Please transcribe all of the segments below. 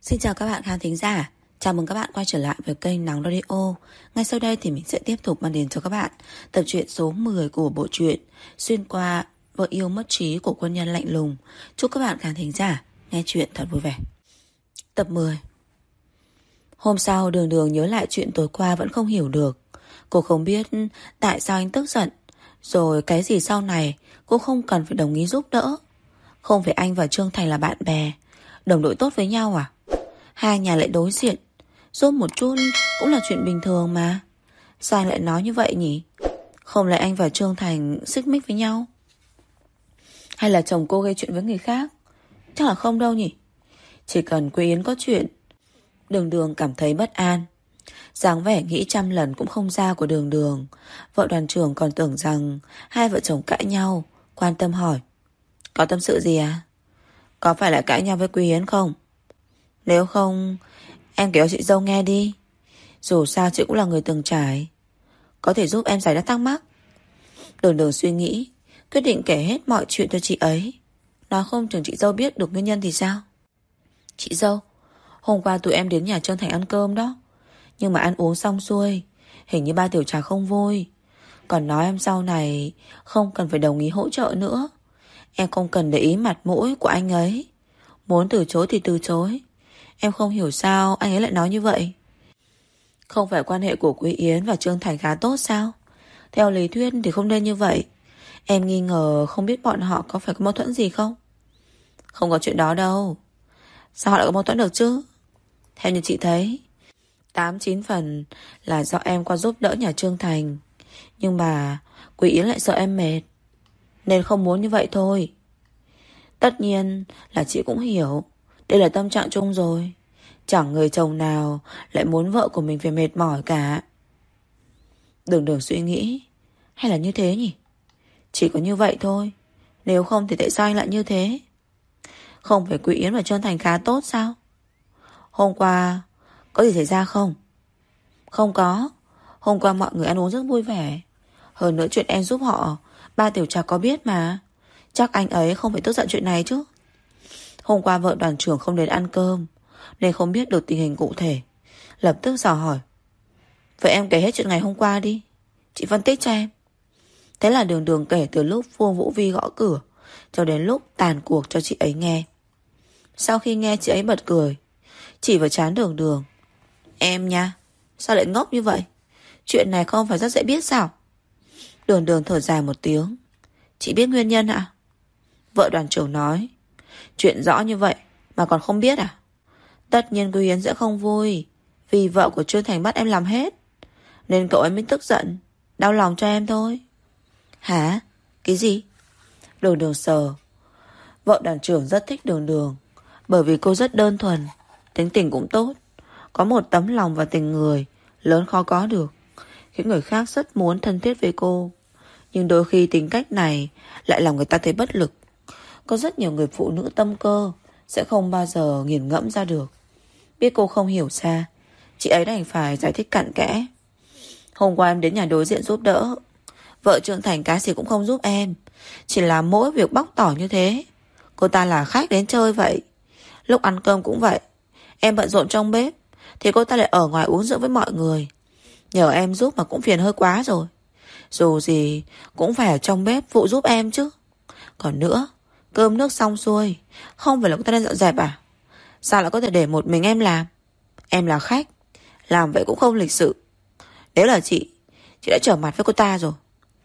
Xin chào các bạn khán thính giả. Chào mừng các bạn quay trở lại với kênh Nắng Radio. Ngay sau đây thì mình sẽ tiếp tục mang đến cho các bạn tập truyện số 10 của bộ truyện Xuyên qua vợ yêu mất trí của quân nhân lạnh lùng. Chúc các bạn khán thính giả nghe chuyện thật vui vẻ. Tập 10. Hôm sau Đường Đường nhớ lại chuyện tối qua vẫn không hiểu được. Cô không biết tại sao anh tức giận, rồi cái gì sau này cô không cần phải đồng ý giúp đỡ. Không phải anh và Trương Thành là bạn bè, đồng đội tốt với nhau à? Hai nhà lại đối diện, giúp một chút cũng là chuyện bình thường mà. Sao anh lại nói như vậy nhỉ? Không lẽ anh và Trương Thành xích mích với nhau? Hay là chồng cô gây chuyện với người khác? Chắc là không đâu nhỉ. Chỉ cần Quế Yến có chuyện, Đường Đường cảm thấy bất an. Dáng vẻ nghĩ trăm lần cũng không ra của Đường Đường. Vợ đoàn trưởng còn tưởng rằng hai vợ chồng cãi nhau, quan tâm hỏi: có tâm sự gì à? Có phải lại cãi nhau với Quế Yến không? Nếu không, em kể cho chị dâu nghe đi. Dù sao chị cũng là người từng trải, có thể giúp em giải đáp thắc mắc. Đường Đường suy nghĩ, quyết định kể hết mọi chuyện cho chị ấy. Nói không chừng chị dâu biết được nguyên nhân thì sao. Chị dâu, hôm qua tụi em đến nhà Trương Thành ăn cơm đó. Nhưng mà ăn uống xong xuôi, hình như ba tiểu trà không vui. Còn nói em sau này không cần phải đồng ý hỗ trợ nữa. Em không cần để ý mặt mũi của anh ấy. Muốn từ chối thì từ chối. Em không hiểu sao anh ấy lại nói như vậy. Không phải quan hệ của Quý Yến và Trương Thành khá tốt sao? Theo lý thuyết thì không nên như vậy. Em nghi ngờ không biết bọn họ có phải có mâu thuẫn gì không? Không có chuyện đó đâu. Sao họ lại có mâu thuẫn được chứ? Theo như chị thấy, 8-9 phần là do em qua giúp đỡ nhà Trương Thành. Nhưng mà Quý Yến lại sợ em mệt, nên không muốn như vậy thôi. Tất nhiên là chị cũng hiểu, đây là tâm trạng chung rồi. Chẳng người chồng nào lại muốn vợ của mình phải mệt mỏi cả. Đường Đường suy nghĩ, hay là như thế nhỉ? Chỉ có như vậy thôi. Nếu không thì tại sao anh lại như thế? Không phải Quý Yến và Trương Thành khá tốt sao? Hôm qua có gì xảy ra không? Không có. Hôm qua mọi người ăn uống rất vui vẻ. Hơn nữa chuyện em giúp họ, ba tiểu trà có biết mà. Chắc anh ấy không phải tức giận chuyện này chứ. Hôm qua vợ đoàn trưởng không đến ăn cơm, nên không biết được tình hình cụ thể. Lập tức dò hỏi: vậy em kể hết chuyện ngày hôm qua đi, chị phân tích cho em. Thế là Đường Đường kể từ lúc Phương Vũ Vi gõ cửa cho đến lúc tàn cuộc cho chị ấy nghe. Sau khi nghe, chị ấy bật cười, chỉ vào trán Đường Đường: em nha, sao lại ngốc như vậy? Chuyện này không phải rất dễ biết sao? Đường Đường thở dài một tiếng: chị biết nguyên nhân ạ? Vợ đoàn trưởng nói: chuyện rõ như vậy mà còn không biết à? Tất nhiên Quý Yến sẽ không vui, vì vợ của Trương Thành bắt em làm hết, nên cậu ấy mới tức giận, đau lòng cho em thôi. Hả? Cái gì? Đường Đường sờ. Vợ đoàn trưởng rất thích Đường Đường, bởi vì cô rất đơn thuần, tính tình cũng tốt, có một tấm lòng và tình người lớn khó có được, khiến người khác rất muốn thân thiết với cô. Nhưng đôi khi tính cách này lại làm người ta thấy bất lực. Có rất nhiều người phụ nữ tâm cơ sẽ không bao giờ nghiền ngẫm ra được. Biết cô không hiểu ra, chị ấy đành phải giải thích cặn kẽ. Hôm qua em đến nhà đối diện giúp đỡ, vợ Trương Thành cái gì cũng không giúp em, chỉ làm mỗi việc bóc tỏ như thế. Cô ta là khách đến chơi vậy. Lúc ăn cơm cũng vậy, em bận rộn trong bếp thì cô ta lại ở ngoài uống rượu với mọi người. Nhờ em giúp mà cũng phiền hơi quá rồi. Dù gì cũng phải ở trong bếp phụ giúp em chứ. Còn nữa, cơm nước xong xuôi, không phải là cô ta nên dọn dẹp à? Sao lại có thể để một mình em làm? Em là khách, làm vậy cũng không lịch sự. Nếu là chị đã trở mặt với cô ta rồi.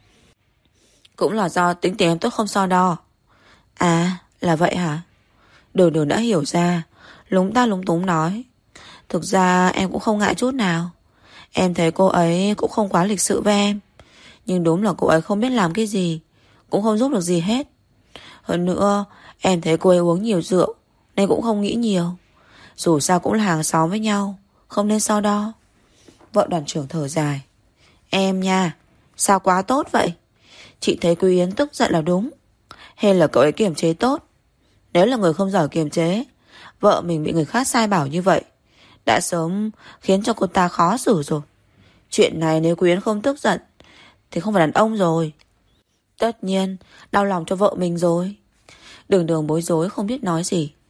Cũng là do tính tình em tốt không so đo. À, là vậy hả? Đường Đường đã hiểu ra, lúng ta lúng túng nói: thực ra em cũng không ngại chút nào. Em thấy cô ấy cũng không quá lịch sự với em, nhưng đúng là cô ấy không biết làm cái gì, cũng không giúp được gì hết. Hơn nữa, em thấy cô ấy uống nhiều rượu, nên cũng không nghĩ nhiều. Dù sao cũng là hàng xóm với nhau, không nên so đo. Vợ đoàn trưởng thở dài: em nha, sao quá tốt vậy? Chị thấy Quý Yến tức giận là đúng, hay là cậu ấy kiềm chế tốt? Nếu là người không giỏi kiềm chế, vợ mình bị người khác sai bảo như vậy, đã sớm khiến cho cô ta khó xử rồi. Chuyện này nếu Quý Yến không tức giận thì không phải đàn ông rồi. Tất nhiên đau lòng cho vợ mình rồi. Đường Đường bối rối không biết nói gì.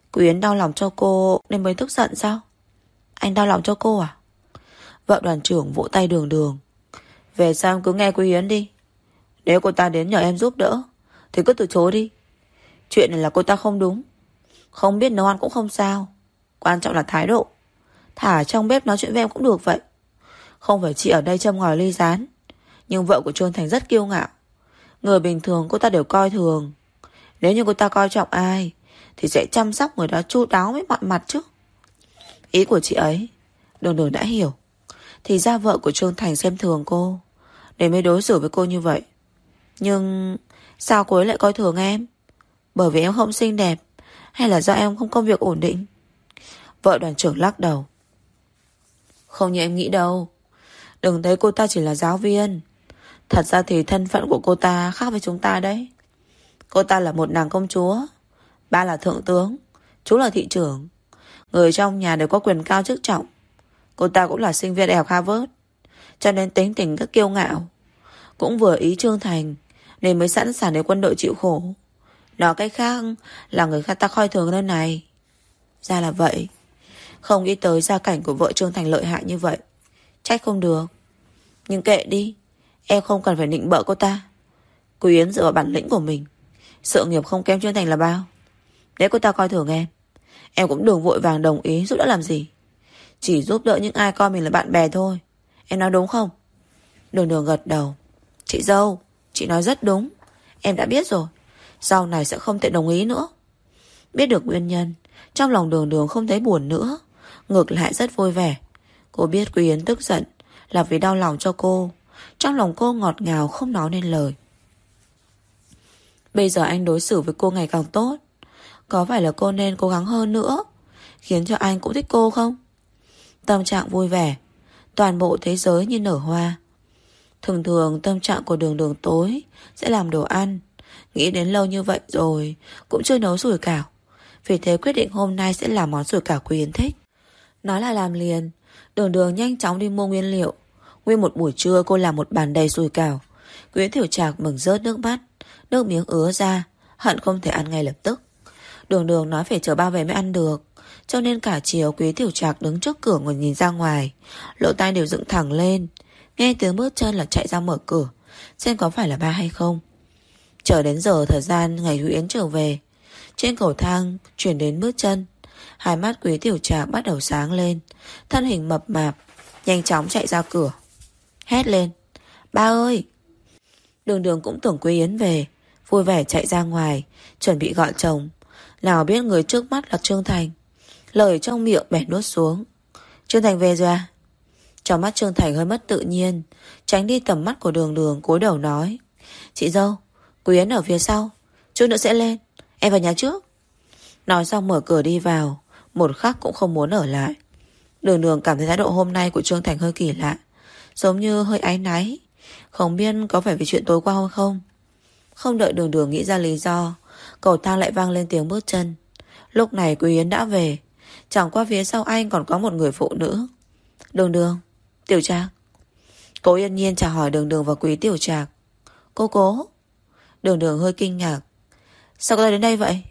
Quý Yến đau lòng cho cô nên mới tức giận sao? Anh đau lòng cho cô à? Vợ đoàn trưởng vỗ tay Đường Đường. Về sau em cứ nghe Quý Yến đi. Nếu cô ta đến nhờ em giúp đỡ thì cứ từ chối đi. Chuyện này là cô ta không đúng. Không biết nấu ăn cũng không sao, quan trọng là thái độ. Thả trong bếp nói chuyện với em cũng được vậy. Không phải chị ở đây châm ngòi ly gián, nhưng vợ của Trương Thành rất kiêu ngạo. Người bình thường cô ta đều coi thường. Nếu như cô ta coi trọng ai thì sẽ chăm sóc người đó chu đáo với mọi mặt chứ. Ý của chị ấy Đường Đường đã hiểu. Thì ra vợ của Trương Thành xem thường cô nên mới đối xử với cô như vậy. Nhưng sao cô ấy lại coi thường em? Bởi vì em không xinh đẹp, hay là do em không công việc ổn định? Vợ đoàn trưởng lắc đầu. Không như em nghĩ đâu. Đừng thấy cô ta chỉ là giáo viên. Thật ra thì thân phận của cô ta khác với chúng ta đấy. Cô ta là một nàng công chúa, ba là thượng tướng, chú là thị trưởng. Người trong nhà đều có quyền cao chức trọng. Cô ta cũng là sinh viên đại học Harvard, cho nên tính tình rất kiêu ngạo. Cũng vừa ý Trương Thành nên mới sẵn sàng để quân đội chịu khổ. Nói cách khác là người ta coi thường nơi này. Ra là vậy. Không nghĩ tới gia cảnh của vợ Trương Thành lợi hại như vậy. Trách không được. Nhưng kệ đi, em không cần phải nịnh bợ cô ta. Quý Yến dựa vào bản lĩnh của mình, sự nghiệp không kém Trương Thành là bao. Nếu cô ta coi thường em cũng đừng vội vàng đồng ý giúp đỡ làm gì. Chỉ giúp đỡ những ai coi mình là bạn bè thôi. Em nói đúng không? Đường Đường gật đầu. Chị dâu, chị nói rất đúng. Em đã biết rồi. Sau này sẽ không thể đồng ý nữa. Biết được nguyên nhân, trong lòng Đường Đường không thấy buồn nữa, ngược lại rất vui vẻ. Cô biết Quý Yến tức giận là vì đau lòng cho cô. Trong lòng cô ngọt ngào không nói nên lời. Bây giờ anh đối xử với cô ngày càng tốt. Có phải là cô nên cố gắng hơn nữa, khiến cho anh cũng thích cô không? Tâm trạng vui vẻ, toàn bộ thế giới như nở hoa. Thường thường tâm trạng của Đường Đường tối sẽ làm đồ ăn. Nghĩ đến lâu như vậy rồi cũng chưa nấu sủi cảo. Vì thế quyết định hôm nay sẽ làm món sủi cảo Quý Yến thích. Nói là làm liền, Đường Đường nhanh chóng đi mua nguyên liệu. Nguyên một buổi trưa cô làm một bàn đầy sủi cảo. Quý Tiểu Trạc mừng rớt nước mắt, nước miếng ứa ra, hận không thể ăn ngay lập tức. Đường Đường nói phải chờ ba về mới ăn được, cho nên cả chiều Quý Tiểu Trạc đứng trước cửa ngồi nhìn ra ngoài, lỗ tai đều dựng thẳng lên, nghe tiếng bước chân là chạy ra mở cửa, xem có phải là ba hay không. Chờ đến giờ thời gian ngày Quý Yến trở về, trên cầu thang chuyển đến bước chân. Hai mắt Quý Tiểu Trạc bắt đầu sáng lên, thân hình mập mạp nhanh chóng chạy ra cửa, hét lên: Ba ơi! Đường Đường cũng tưởng Quý Yến về, vui vẻ chạy ra ngoài, chuẩn bị gọi chồng. Nào biết người trước mắt là Trương Thành. Lời trong miệng bẻ nuốt xuống. Trương Thành về rồi à? Trong mắt Trương Thành hơi mất tự nhiên, tránh đi tầm mắt của Đường Đường, cúi đầu nói: Chị dâu, Quý Yến ở phía sau, chút nữa sẽ lên, em vào nhà trước. Nói xong mở cửa đi vào, một khắc cũng không muốn ở lại. Đường Đường cảm thấy thái độ hôm nay của Trương Thành hơi kỳ lạ, giống như hơi áy náy. Không biết có phải vì chuyện tối qua không? Không đợi Đường Đường nghĩ ra lý do, cầu thang lại vang lên tiếng bước chân. Lúc này Quý Yến đã về, chẳng qua phía sau anh còn có một người phụ nữ. Đường Đường, Tiểu Trạc. Cố Yên Nhiên chào hỏi Đường Đường và Quý Tiểu Trạc. Cố. Đường Đường hơi kinh ngạc. Sao cô ta đến đây vậy?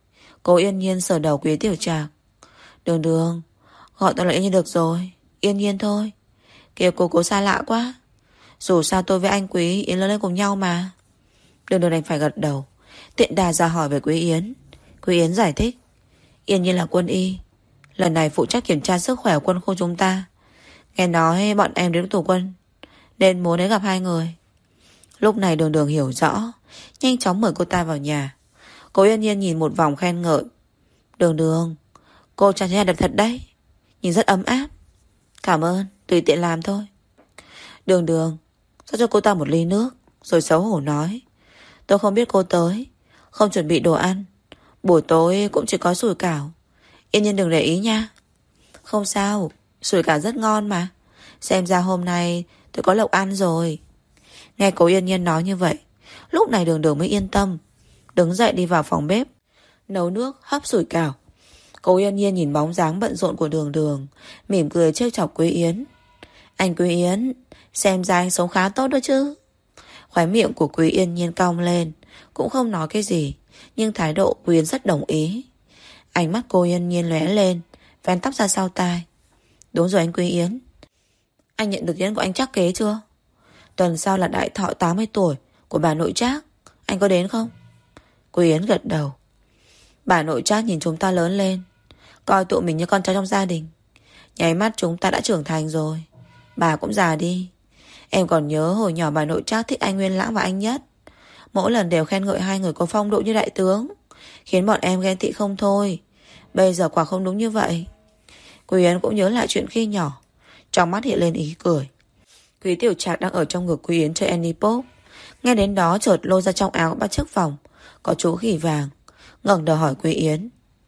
Cố Yên Nhiên sờ đầu Quý Tiểu Trạc. Đường Đường, gọi tôi là Yên Nhiên được rồi, Yên Nhiên thôi. Kìa cô xa lạ quá. Dù sao tôi với anh Quý Yến lớn lên cùng nhau mà. Đường Đường đành phải gật đầu, tiện đà ra hỏi về Quý Yến. Quý Yến giải thích: Yên Nhiên là quân y, lần này phụ trách kiểm tra sức khỏe của quân khu chúng ta. Nghe nói bọn em đến tù quân nên muốn đến gặp hai người. Lúc này Đường Đường hiểu rõ, nhanh chóng mời cô ta vào nhà. Cố Yên Nhiên nhìn một vòng khen ngợi. Đường Đường, cô trang trí đẹp thật đấy, nhìn rất ấm áp. Cảm ơn, tùy tiện làm thôi. Đường Đường rót cho cô ta một ly nước, rồi xấu hổ nói: Tôi không biết cô tới, không chuẩn bị đồ ăn, buổi tối cũng chỉ có sủi cảo. Yên Nhiên đừng để ý nha. Không sao, sủi cảo rất ngon mà. Xem ra hôm nay tôi có lộc ăn rồi. Nghe Cố Yên Nhiên nói như vậy, lúc này Đường Đường mới yên tâm, đứng dậy đi vào phòng bếp, nấu nước hấp sủi cảo. Cố Yên Nhiên nhìn bóng dáng bận rộn của Đường Đường, mỉm cười trêu chọc Quý Yến. Anh Quý Yến, xem ra anh sống khá tốt đó chứ. Khóe miệng của Quý Yên Nhiên cong lên, cũng không nói cái gì, nhưng thái độ Quý Yến rất đồng ý. Ánh mắt cô Yên Nhiên lóe lên, vén tóc ra sau tai. Đúng rồi anh Quý Yến. Anh nhận được tin của anh Trác Kế chưa? Tuần sau là đại thọ 80 tuổi của bà nội Trác. Anh có đến không? Quý Yến gật đầu. Bà nội Trác nhìn chúng ta lớn lên, coi tụi mình như con cháu trong gia đình. Nháy mắt chúng ta đã trưởng thành rồi. Bà cũng già đi. Em còn nhớ hồi nhỏ bà nội Trác thích anh Nguyên Lãng và anh Nhất. Mỗi lần đều khen ngợi hai người có phong độ như đại tướng, khiến bọn em ghen tị không thôi. Bây giờ quả không đúng như vậy. Quý Yến cũng nhớ lại chuyện khi nhỏ, trong mắt hiện lên ý cười. Quý Tiểu Trạc đang ở trong ngực Quý Yến chơi Annie Pop. Nghe đến đó chợt lôi ra trong áo bắt chiếc vòng có chú khỉ vàng, ngẩng đầu hỏi Quý Yến.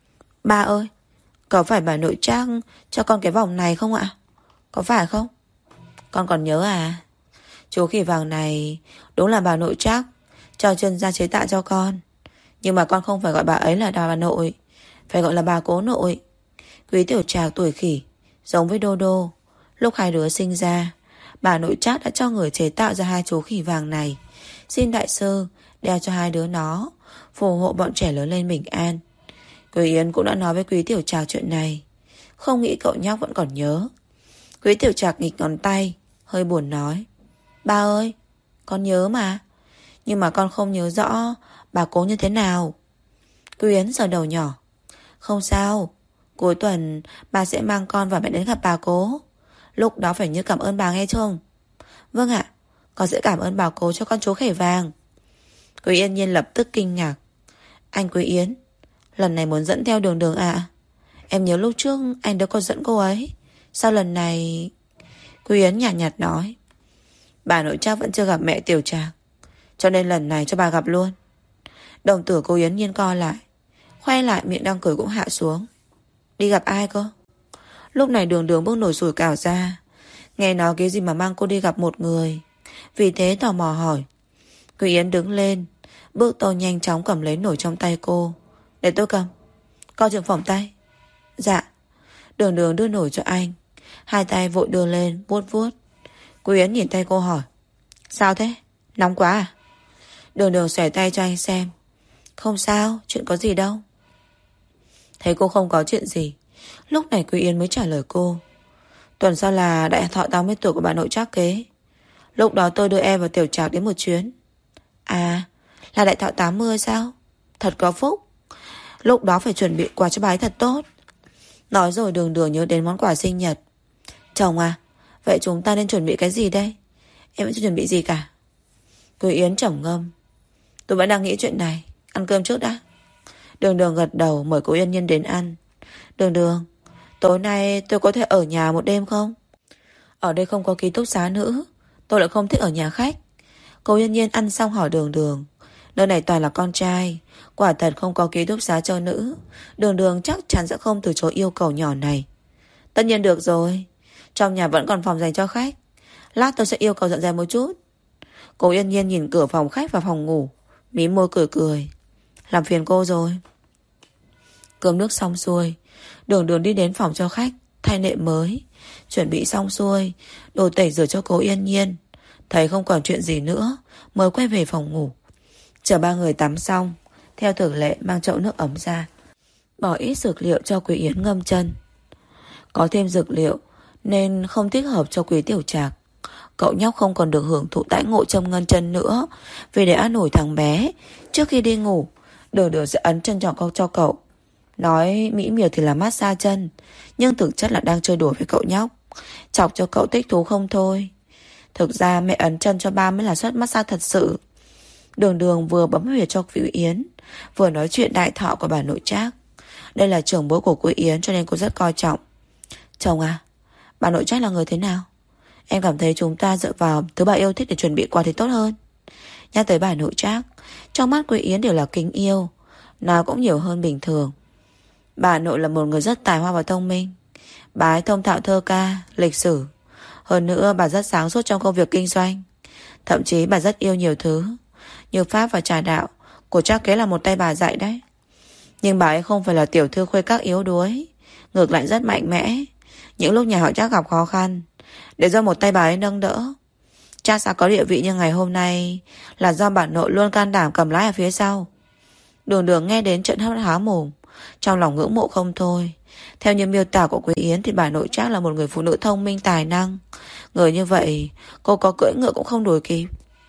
Ba ơi, có phải bà nội Trác cho con cái vòng này không ạ? Có phải không? Con còn nhớ à? Chú khỉ vàng này đúng là bà nội Trác cho chuyên gia chế tạo cho con. Nhưng mà con không phải gọi bà ấy là bà nội, phải gọi là bà cố nội. Quý Tiểu Trạc tuổi khỉ, giống với Đô Đô. Lúc hai đứa sinh ra, bà nội Trác đã cho người chế tạo ra hai chú khỉ vàng này, xin đại sư đeo cho hai đứa nó, phù hộ bọn trẻ lớn lên bình an. Quý Yến cũng đã nói với Quý Tiểu Trạc chuyện này, không nghĩ cậu nhóc vẫn còn nhớ. Quý Tiểu Trạc nghịch ngón tay, hơi buồn nói. Ba ơi, con nhớ mà, nhưng mà con không nhớ rõ bà cố như thế nào. Quý Yến sờ đầu nhỏ. Không sao, cuối tuần bà sẽ mang con và mẹ đến gặp bà cố. Lúc đó phải nhớ cảm ơn bà nghe không? Vâng ạ, con sẽ cảm ơn bà cố cho con chú khỉ vàng. Quý Yên Nhiên lập tức kinh ngạc. Anh Quý Yến, lần này muốn dẫn theo Đường Đường ạ? Em nhớ lúc trước anh đâu có dẫn cô ấy, sao lần này... Quý Yến nhạt nhạt nói. Bà nội Trác vẫn chưa gặp mẹ Tiểu Trạc, cho nên lần này cho bà gặp luôn. Đồng tử cô Yến Nhiên co lại, khoe lại miệng đang cười cũng hạ xuống. Đi gặp ai cơ? Lúc này Đường Đường bước nồi sủi cảo ra, nghe nói cái gì mà mang cô đi gặp một người, vì thế tò mò hỏi. Quý Yến đứng lên, bước tôi nhanh chóng cầm lấy nồi trong tay cô. Để tôi cầm. Coi chừng phỏng tay. Dạ. Đường Đường đưa nồi cho anh, hai tay vội đưa lên vuốt vuốt. Quý Yến nhìn tay cô hỏi. Sao thế? Nóng quá à? Đường Đường xòe tay cho anh xem. Không sao, chuyện có gì đâu. Thấy cô không có chuyện gì, lúc này Quý Yến mới trả lời cô. Tuần sau là đại thọ 80 tuổi của bà nội Trác Kế. Lúc đó tôi đưa em và Tiểu Trạc đến một chuyến. À, là đại thọ 80 sao? Thật có phúc. Lúc đó phải chuẩn bị quà cho bà ấy thật tốt. Nói rồi Đường Đường nhớ đến món quà sinh nhật. Chồng à, vậy chúng ta nên chuẩn bị cái gì đây? Em vẫn chưa chuẩn bị gì cả. Quý Yến trầm ngâm. Tôi vẫn đang nghĩ chuyện này, ăn cơm trước đã. Đường Đường gật đầu mời cô Yên Nhiên đến ăn. Đường Đường, tối nay tôi có thể ở nhà một đêm không? Ở đây không có ký túc xá nữ, tôi lại không thích ở nhà khách. Cô Yên Nhiên ăn xong hỏi Đường Đường. Nơi này toàn là con trai, quả thật không có ký túc xá cho nữ. Đường Đường chắc chắn sẽ không từ chối yêu cầu nhỏ này. Tất nhiên được rồi, trong nhà vẫn còn phòng dành cho khách, lát tôi sẽ yêu cầu dọn dẹp một chút. Cô Yên Nhiên nhìn cửa phòng khách và phòng ngủ, mím môi cười cười. Làm phiền cô rồi. Cơm nước xong xuôi, Đường Đường đi đến phòng cho khách, thay nệm mới, chuẩn bị xong xuôi, đồ tẩy rửa cho cô Yên Nhiên. Thấy không còn chuyện gì nữa, mới quay về phòng ngủ. Chờ ba người tắm xong, theo thường lệ mang chậu nước ấm ra, bỏ ít dược liệu cho Quý Yến ngâm chân. Có thêm dược liệu nên không thích hợp cho Quý Tiểu Trạc. Cậu nhóc không còn được hưởng thụ đãi ngộ châm ngân chân nữa, vì để an ủi thằng bé, trước khi đi ngủ, Đường Đường sẽ ấn chân cho cậu. Nói mỹ miều thì là massage chân, nhưng thực chất là đang chơi đùa với cậu nhóc, chọc cho cậu thích thú không thôi. Thực ra mẹ ấn chân cho ba mới là suất massage thật sự. Đường Đường vừa bấm huyệt cho Quý Yến, vừa nói chuyện đại thọ của bà nội Trác. Đây là trưởng bối của Quý Yến cho nên cô rất coi trọng. Chồng à, bà nội Trác là người thế nào? Em cảm thấy chúng ta dựa vào thứ bà yêu thích để chuẩn bị quà thì tốt hơn. Nhắc tới bà nội Trác, trong mắt Quý Yến đều là kính yêu, nào cũng nhiều hơn bình thường. Bà nội là một người rất tài hoa và thông minh. Bà ấy thông thạo thơ ca, lịch sử. Hơn nữa bà rất sáng suốt trong công việc kinh doanh. Thậm chí bà rất yêu nhiều thứ, như pháp và trà đạo của Trác Kế là một tay bà dạy đấy. Nhưng bà ấy không phải là tiểu thư khuê các yếu đuối, ngược lại rất mạnh mẽ. Những lúc nhà họ Trác gặp khó khăn đều do một tay bà ấy nâng đỡ. Trác xã có địa vị như ngày hôm nay là do bà nội luôn can đảm cầm lái ở phía sau. Đường Đường nghe đến trận há mồm, trong lòng ngưỡng mộ không thôi. Theo như miêu tả của Quế Yến thì bà nội Trác là một người phụ nữ thông minh tài năng. Người như vậy cô có cưỡi ngựa cũng không đuổi kịp.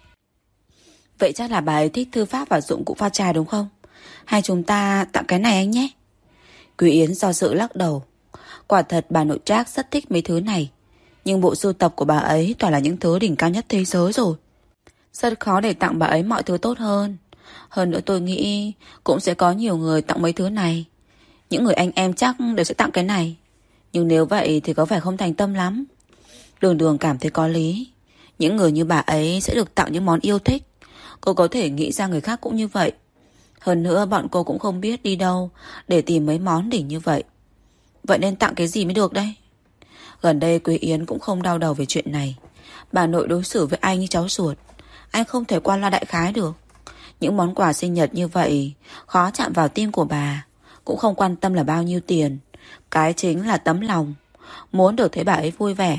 Vậy chắc là bà ấy thích thư pháp và dụng cụ pha trà đúng không? Hay chúng ta tặng cái này anh nhé. Quế Yến do dự lắc đầu. Quả thật bà nội Trác rất thích mấy thứ này, nhưng bộ sưu tập của bà ấy toàn là những thứ đỉnh cao nhất thế giới rồi. Rất khó để tặng bà ấy mọi thứ tốt hơn. Hơn nữa tôi nghĩ cũng sẽ có nhiều người tặng mấy thứ này. Những người anh em chắc đều sẽ tặng cái này. Nhưng nếu vậy thì có vẻ không thành tâm lắm. Đường Đường cảm thấy có lý. Những người như bà ấy sẽ được tặng những món yêu thích. Cô có thể nghĩ ra người khác cũng như vậy. Hơn nữa bọn cô cũng không biết đi đâu để tìm mấy món đỉnh như vậy. Vậy nên tặng cái gì mới được đây? Gần đây Quế Yến cũng không đau đầu về chuyện này. Bà nội đối xử với anh như cháu ruột. Anh không thể qua loa đại khái được. Những món quà sinh nhật như vậy khó chạm vào tim của bà. Cũng không quan tâm là bao nhiêu tiền. Cái chính là tấm lòng. Muốn được thấy bà ấy vui vẻ.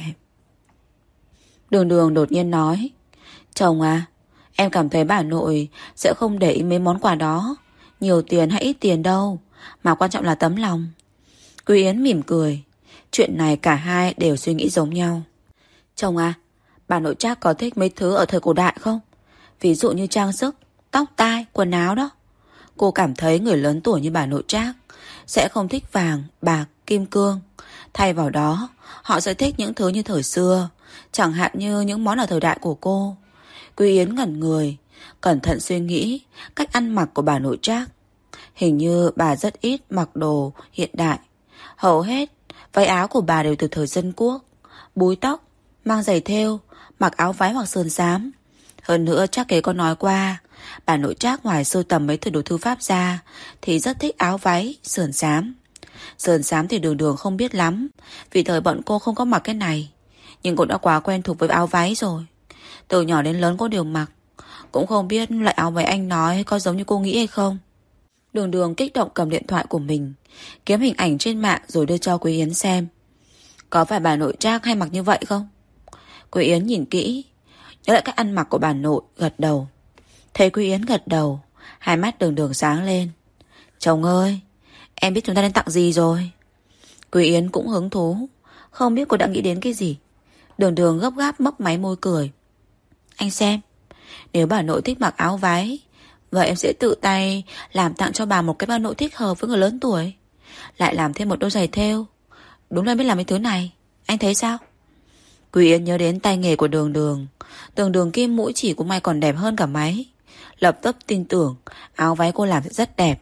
Đường Đường đột nhiên nói: chồng à, em cảm thấy bà nội sẽ không để ý mấy món quà đó, nhiều tiền hay ít tiền đâu, mà quan trọng là tấm lòng. Quý Yến mỉm cười. Chuyện này cả hai đều suy nghĩ giống nhau. Chồng à, bà nội Trác có thích mấy thứ ở thời cổ đại không? Ví dụ như trang sức, tóc tai, quần áo đó. Cô cảm thấy người lớn tuổi như bà nội Trác sẽ không thích vàng, bạc, kim cương. Thay vào đó, họ sẽ thích những thứ như thời xưa, chẳng hạn như những món ở thời đại của cô. Quý Yến ngẩn người, cẩn thận suy nghĩ cách ăn mặc của bà nội Trác. Hình như bà rất ít mặc đồ hiện đại. Hầu hết váy áo của bà đều từ thời dân quốc. Búi tóc, mang giày thêu, mặc áo váy hoặc sườn xám. Hơn nữa Trác kế có nói qua, bà nội Trác ngoài sưu tầm mấy thứ đồ thư pháp ra thì rất thích áo váy, sườn xám. Sườn xám thì Đường Đường không biết lắm, vì thời bọn cô không có mặc cái này. Nhưng cô đã quá quen thuộc với áo váy rồi. Từ nhỏ đến lớn cô đều mặc. Cũng không biết loại áo váy anh nói có giống như cô nghĩ hay không. Đường Đường kích động cầm điện thoại của mình, kiếm hình ảnh trên mạng rồi đưa cho Quế Yến xem. Có phải bà nội Trác hay mặc như vậy không? Quế Yến nhìn kỹ, nhớ lại cách ăn mặc của bà nội, gật đầu. Thấy Quế Yến gật đầu, hai mắt Đường Đường sáng lên. Chồng ơi, em biết chúng ta nên tặng gì rồi. Quế Yến cũng hứng thú, không biết cô đã nghĩ đến cái gì. Đường Đường gấp gáp mấp máy môi cười. Anh xem, nếu bà nội thích mặc áo váy, vậy em sẽ tự tay làm tặng cho bà một cái bà nội thích hợp với người lớn tuổi. Lại làm thêm một đôi giày thêu. Đúng là biết làm cái thứ này. Anh thấy sao? Quý Yến nhớ đến tay nghề của Đường Đường. Đường Đường kim mũi chỉ của may còn đẹp hơn cả máy. Lập tức tin tưởng áo váy cô làm sẽ rất đẹp.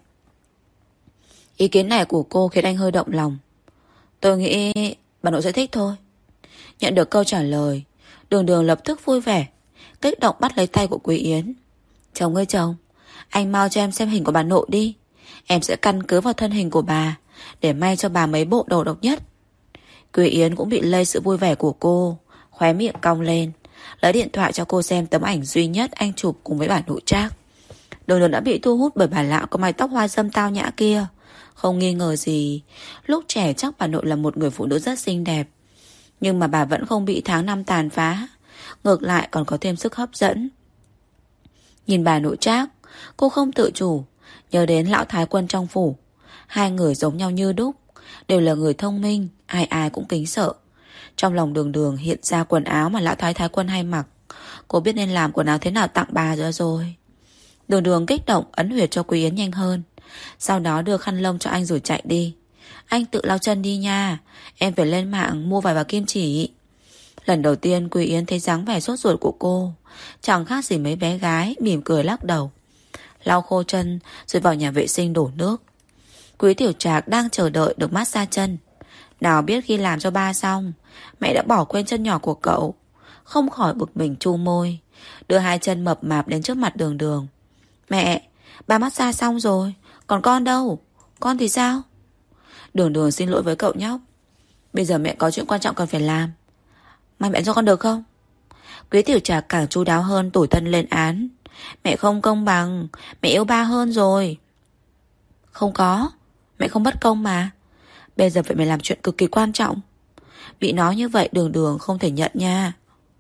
Ý kiến này của cô khiến anh hơi động lòng. Tôi nghĩ bà nội sẽ thích thôi. Nhận được câu trả lời, Đường Đường lập tức vui vẻ, kích động bắt lấy tay của Quý Yến. Chồng ơi chồng, anh mau cho em xem hình của bà nội đi. Em sẽ căn cứ vào thân hình của bà để may cho bà mấy bộ đồ độc nhất. Quý Yến cũng bị lây sự vui vẻ của cô, khóe miệng cong lên, lấy điện thoại cho cô xem tấm ảnh duy nhất anh chụp cùng với bà nội Trác. Đường Đường đã bị thu hút bởi bà lão có mái tóc hoa râm tao nhã kia. Không nghi ngờ gì, lúc trẻ chắc bà nội là một người phụ nữ rất xinh đẹp. Nhưng mà bà vẫn không bị tháng năm tàn phá, ngược lại còn có thêm sức hấp dẫn. Nhìn bà nội Trác, cô không tự chủ nhớ đến lão thái quân trong phủ. Hai người giống nhau như đúc, đều là người thông minh, ai ai cũng kính sợ. Trong lòng Đường Đường hiện ra quần áo mà lão thái quân hay mặc. Cô biết nên làm quần áo thế nào tặng bà rồi. Đường Đường kích động ấn huyệt cho Quý Yến nhanh hơn, sau đó đưa khăn lông cho anh rồi chạy đi. Anh tự lau chân đi nha, em phải lên mạng mua vải và kim chỉ. Lần đầu tiên Quý Yến thấy dáng vẻ sốt ruột của cô, chẳng khác gì mấy bé gái, mỉm cười lắc đầu. Lau khô chân rồi vào nhà vệ sinh đổ nước. Quý Tiểu Trạc đang chờ đợi được massage chân. Nào biết khi làm cho ba xong, mẹ đã bỏ quên chân nhỏ của cậu. Không khỏi bực mình chu môi, đưa hai chân mập mạp đến trước mặt Đường Đường. Mẹ, ba massage xong rồi, còn con đâu? Con thì sao? Đường Đường xin lỗi với cậu nhóc. Bây giờ mẹ có chuyện quan trọng cần phải làm. May mẹ cho con được không? Quý Tiểu Trạc càng chu đáo hơn tủi thân lên án. Mẹ không công bằng, mẹ yêu ba hơn rồi. Không có, mẹ không bất công mà. Bây giờ phải mày làm chuyện cực kỳ quan trọng. Bị nói như vậy Đường Đường không thể nhận nha.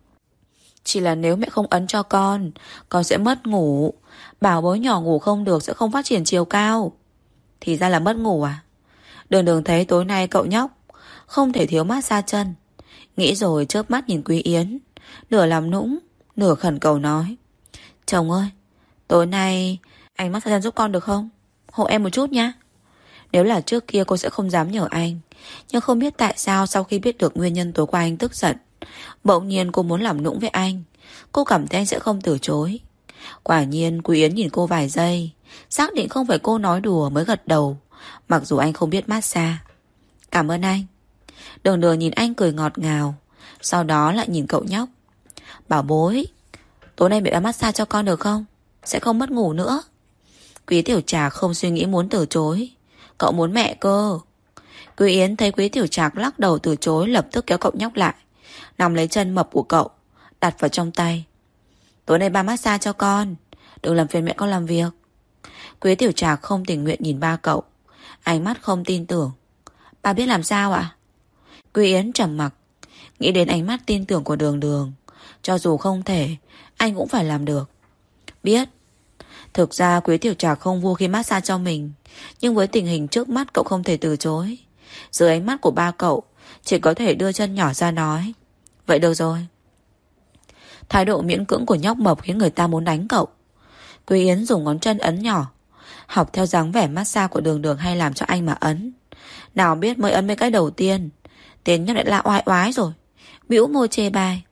Chỉ là nếu mẹ không ấn cho con sẽ mất ngủ. Bảo bối nhỏ ngủ không được sẽ không phát triển chiều cao. Thì ra là mất ngủ à? Đường Đường thấy tối nay cậu nhóc không thể thiếu massage chân, nghĩ rồi chớp mắt nhìn Quý Yến, nửa làm nũng nửa khẩn cầu nói: Chồng ơi, tối nay anh massage chân giúp con được không? Hộ em một chút nhá. Nếu là trước kia cô sẽ không dám nhờ anh, nhưng không biết tại sao sau khi biết được nguyên nhân tối qua anh tức giận, bỗng nhiên cô muốn làm nũng với anh. Cô cảm thấy anh sẽ không từ chối. Quả nhiên Quý Yến nhìn cô vài giây, xác định không phải cô nói đùa mới gật đầu, mặc dù anh không biết massage. Cảm ơn anh. Đường Đường nhìn anh cười ngọt ngào, sau đó lại nhìn cậu nhóc. Bảo bối, tối nay mẹ massage cho con được không? Sẽ không mất ngủ nữa. Quý Tiểu Trạc không suy nghĩ muốn từ chối. Cậu muốn mẹ cơ. Quý Yến thấy Quý Tiểu Trạc lắc đầu từ chối, lập tức kéo cậu nhóc lại, nắm lấy chân mập của cậu, đặt vào trong tay. Tối nay ba massage cho con, đừng làm phiền mẹ con làm việc. Quý Tiểu Trạc không tình nguyện nhìn ba cậu, ánh mắt không tin tưởng. Ba biết làm sao ạ? Quý Yến trầm mặc, nghĩ đến ánh mắt tin tưởng của Đường Đường. Cho dù không thể, anh cũng phải làm được. Biết. Thực ra Quý Tiểu Trạc không vui khi massage cho mình, nhưng với tình hình trước mắt cậu không thể từ chối. Dưới ánh mắt của ba cậu, chỉ có thể đưa chân nhỏ ra nói: Vậy được rồi. Thái độ miễn cưỡng của nhóc mập khiến người ta muốn đánh cậu. Quý Yến dùng ngón chân ấn nhỏ, học theo dáng vẻ massage của Đường Đường hay làm cho anh mà ấn. Nào biết mới ấn mấy cái đầu tiên, tên nhóc lại la oai oái rồi, bĩu môi chê bai.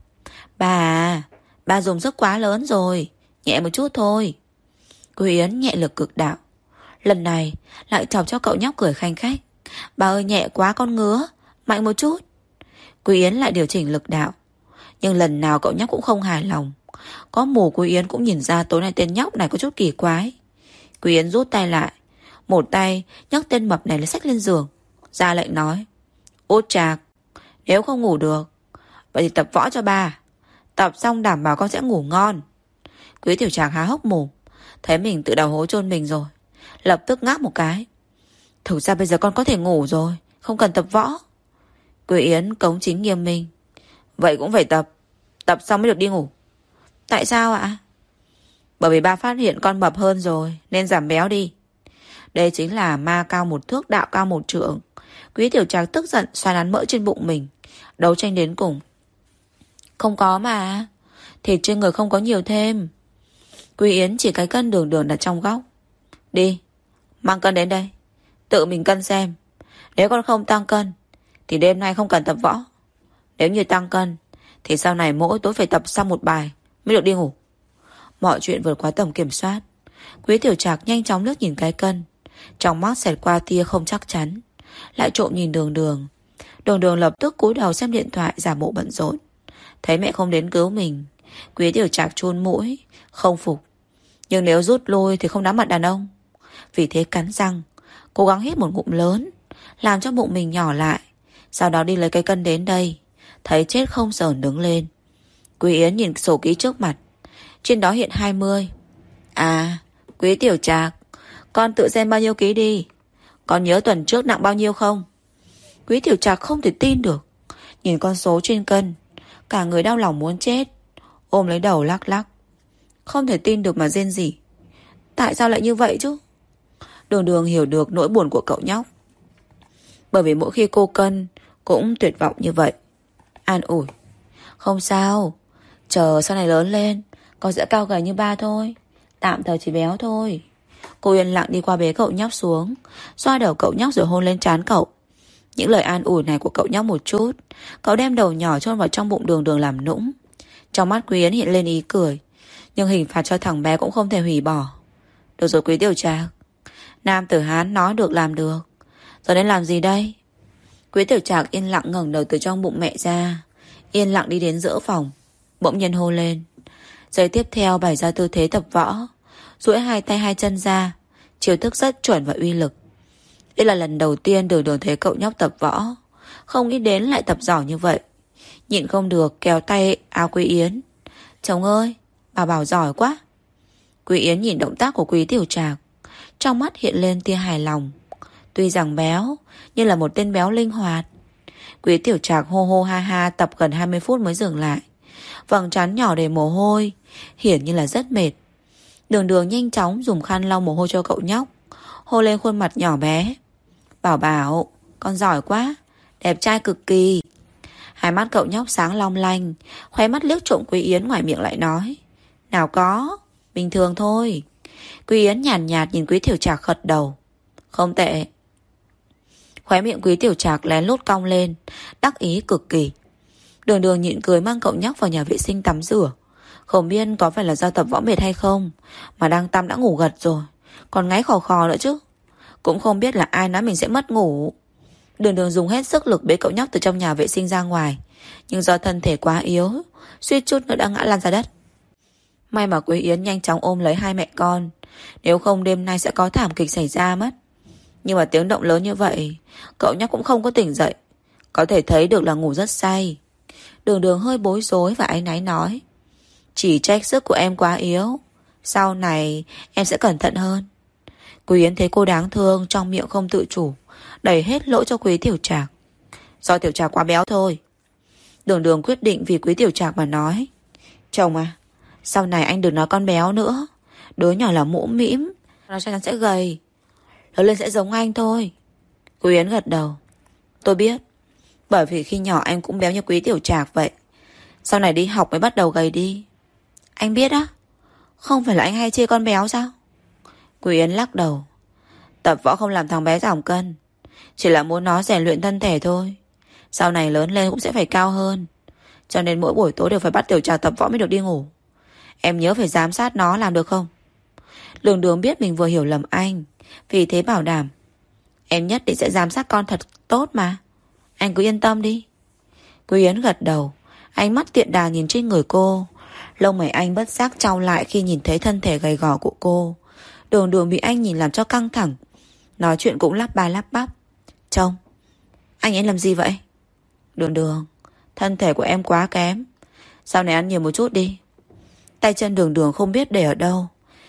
Bà dùng sức quá lớn rồi, nhẹ một chút thôi. Quý Yến nhẹ lực cực đạo. Lần này lại chọc cho cậu nhóc cười khanh khách. Bà ơi nhẹ quá con ngứa, mạnh một chút. Quý Yến lại điều chỉnh lực đạo, nhưng lần nào cậu nhóc cũng không hài lòng. Có mù Quý Yến cũng nhìn ra tối nay tên nhóc này có chút kỳ quái. Quý Yến rút tay lại, một tay nhấc tên mập này lên xách lên giường, ra lệnh nói: Út Trạc, nếu không ngủ được, vậy thì tập võ cho ba. Tập xong đảm bảo con sẽ ngủ ngon. Quý Tiểu Trạc há hốc mồm, thấy mình tự đào hố chôn mình rồi, lập tức ngáp một cái. Thực ra bây giờ con có thể ngủ rồi, không cần tập võ. Quý Yến cống chính nghiêm minh: Vậy cũng phải tập, tập xong mới được đi ngủ. Tại sao ạ? Bởi vì ba phát hiện con mập hơn rồi, nên giảm béo đi. Đây chính là ma cao một thước, đạo cao một trượng. Quý Tiểu Trạc tức giận xoa nắn mỡ trên bụng mình, đấu tranh đến cùng. Không có mà, thịt trên người không có nhiều thêm. Quý Yến chỉ cái cân Đường Đường đặt trong góc. Đi, mang cân đến đây, tự mình cân xem. Nếu con không tăng cân thì đêm nay không cần tập võ. Nếu như tăng cân thì sau này mỗi tối phải tập xong một bài mới được đi ngủ. Mọi chuyện vượt quá tầm kiểm soát. Quý Tiểu Trạc nhanh chóng lướt nhìn cái cân, trong mắt xẹt qua tia không chắc chắn, lại trộm nhìn Đường Đường. Đường Đường lập tức cúi đầu xem điện thoại, giả bộ bận rộn. Thấy mẹ không đến cứu mình, Quý Tiểu Trạc chun mũi, không phục. Nhưng nếu rút lui thì không đáng mặt đàn ông. Vì thế cắn răng, cố gắng hít một ngụm lớn, làm cho bụng mình nhỏ lại. Sau đó đi lấy cái cân đến đây. Thấy chết không sờn đứng lên. Quý Yến nhìn sổ ký trước mặt, trên đó hiện 20. À, Quý Tiểu Trạc, con tự xem bao nhiêu ký đi. Con nhớ tuần trước nặng bao nhiêu không? Quý Tiểu Trạc không thể tin được, nhìn con số trên cân, cả người đau lòng muốn chết, ôm lấy đầu lắc lắc. Không thể tin được mà rên rỉ. Tại sao lại như vậy chứ? Đường Đường hiểu được nỗi buồn của cậu nhóc, bởi vì mỗi khi cô cân cũng tuyệt vọng như vậy. An ủi: Không sao, chờ sau này lớn lên con sẽ cao gầy như ba thôi, tạm thời chỉ béo thôi. Cô yên lặng đi qua bế cậu nhóc xuống, xoa đầu cậu nhóc rồi hôn lên trán cậu. Những lời an ủi này của cậu nhóc một chút, cậu đem đầu nhỏ chôn vào trong bụng Đường Đường làm nũng. Trong mắt Quý Yến hiện lên ý cười, nhưng hình phạt cho thằng bé cũng không thể hủy bỏ. Được rồi Quý Tiểu Trạc, nam tử Hán nói được làm được, giờ nên làm gì đây? Quý Tiểu Trạc yên lặng ngẩng đầu từ trong bụng mẹ ra, yên lặng đi đến giữa phòng, bỗng nhiên hô lên. Giây tiếp theo bày ra tư thế tập võ, duỗi hai tay hai chân ra, chiêu thức rất chuẩn và uy lực. Đây là lần đầu tiên Đường Đường thấy cậu nhóc tập võ, không nghĩ đến lại tập giỏi như vậy. Nhịn không được kéo tay áo Quý Yến. Chồng ơi, bà bảo giỏi quá. Quý Yến nhìn động tác của Quý Tiểu Trạc, trong mắt hiện lên tia hài lòng. Tuy rằng béo, nhưng là một tên béo linh hoạt. Quý Tiểu Trạc hô hô ha ha tập gần 20 phút mới dừng lại. Vầng trán nhỏ đầy mồ hôi, hiển như là rất mệt. Đường Đường nhanh chóng dùng khăn lau mồ hôi cho cậu nhóc, hôn lên khuôn mặt nhỏ bé. Bảo Bảo, con giỏi quá, đẹp trai cực kỳ. Hai mắt cậu nhóc sáng long lanh, khóe mắt liếc trộm Quý Yến, ngoài miệng lại nói: Nào có, bình thường thôi. Quý Yến nhàn nhạt nhìn Quý Tiểu Trạc gật đầu: Không tệ. Khóe miệng Quý Tiểu Trạc lén lút cong lên, đắc ý cực kỳ. Đường Đường nhịn cười mang cậu nhóc vào nhà vệ sinh tắm rửa. Không biết có phải là do tập võ mệt hay không mà đang tắm đã ngủ gật rồi, còn ngáy khò khò nữa chứ. Cũng không biết là ai nói mình sẽ mất ngủ. Đường Đường dùng hết sức lực bế cậu nhóc từ trong nhà vệ sinh ra ngoài, nhưng do thân thể quá yếu, suýt chút nữa đã ngã lăn ra đất. May mà Quý Yến nhanh chóng ôm lấy hai mẹ con, nếu không đêm nay sẽ có thảm kịch xảy ra mất. Nhưng mà tiếng động lớn như vậy, cậu nhóc cũng không có tỉnh dậy, có thể thấy được là ngủ rất say. Đường Đường hơi bối rối và áy náy nói: Chỉ trách sức của em quá yếu, sau này em sẽ cẩn thận hơn. Quý Yến thấy cô đáng thương, trong miệng không tự chủ đẩy hết lỗi cho Quý Tiểu Trạc. Do Tiểu Trạc quá béo thôi. Đường Đường quyết định vì Quý Tiểu Trạc mà nói: Chồng à, sau này anh đừng nói con béo nữa. Đứa nhỏ là mũm mĩm, nó chắc chắn sẽ gầy, lớn lên sẽ giống anh thôi. Quý Yến gật đầu: Tôi biết, bởi vì khi nhỏ anh cũng béo như Quý Tiểu Trạc vậy. Sau này đi học mới bắt đầu gầy đi. Anh biết á? Không phải là anh hay chê con béo sao? Quý Yến lắc đầu: Tập võ không làm thằng bé giảm cân, chỉ là muốn nó rèn luyện thân thể thôi. Sau này lớn lên cũng sẽ phải cao hơn, cho nên mỗi buổi tối đều phải bắt Tiểu Trạc tập võ mới được đi ngủ. Em nhớ phải giám sát nó, làm được không? Đường Đường biết mình vừa hiểu lầm anh, vì thế bảo đảm: Em nhất định sẽ giám sát con thật tốt mà, anh cứ yên tâm đi. Quý Yến gật đầu, ánh mắt tiện đà nhìn trên người cô. Lông mày anh bất giác chau lại khi nhìn thấy thân thể gầy gò của cô. Đường Đường bị anh nhìn làm cho căng thẳng, nói chuyện cũng lắp ba lắp bắp: Chồng, anh ấy làm gì vậy? Đường Đường, thân thể của em quá kém, sau này ăn nhiều một chút đi. Tay chân Đường Đường không biết để ở đâu.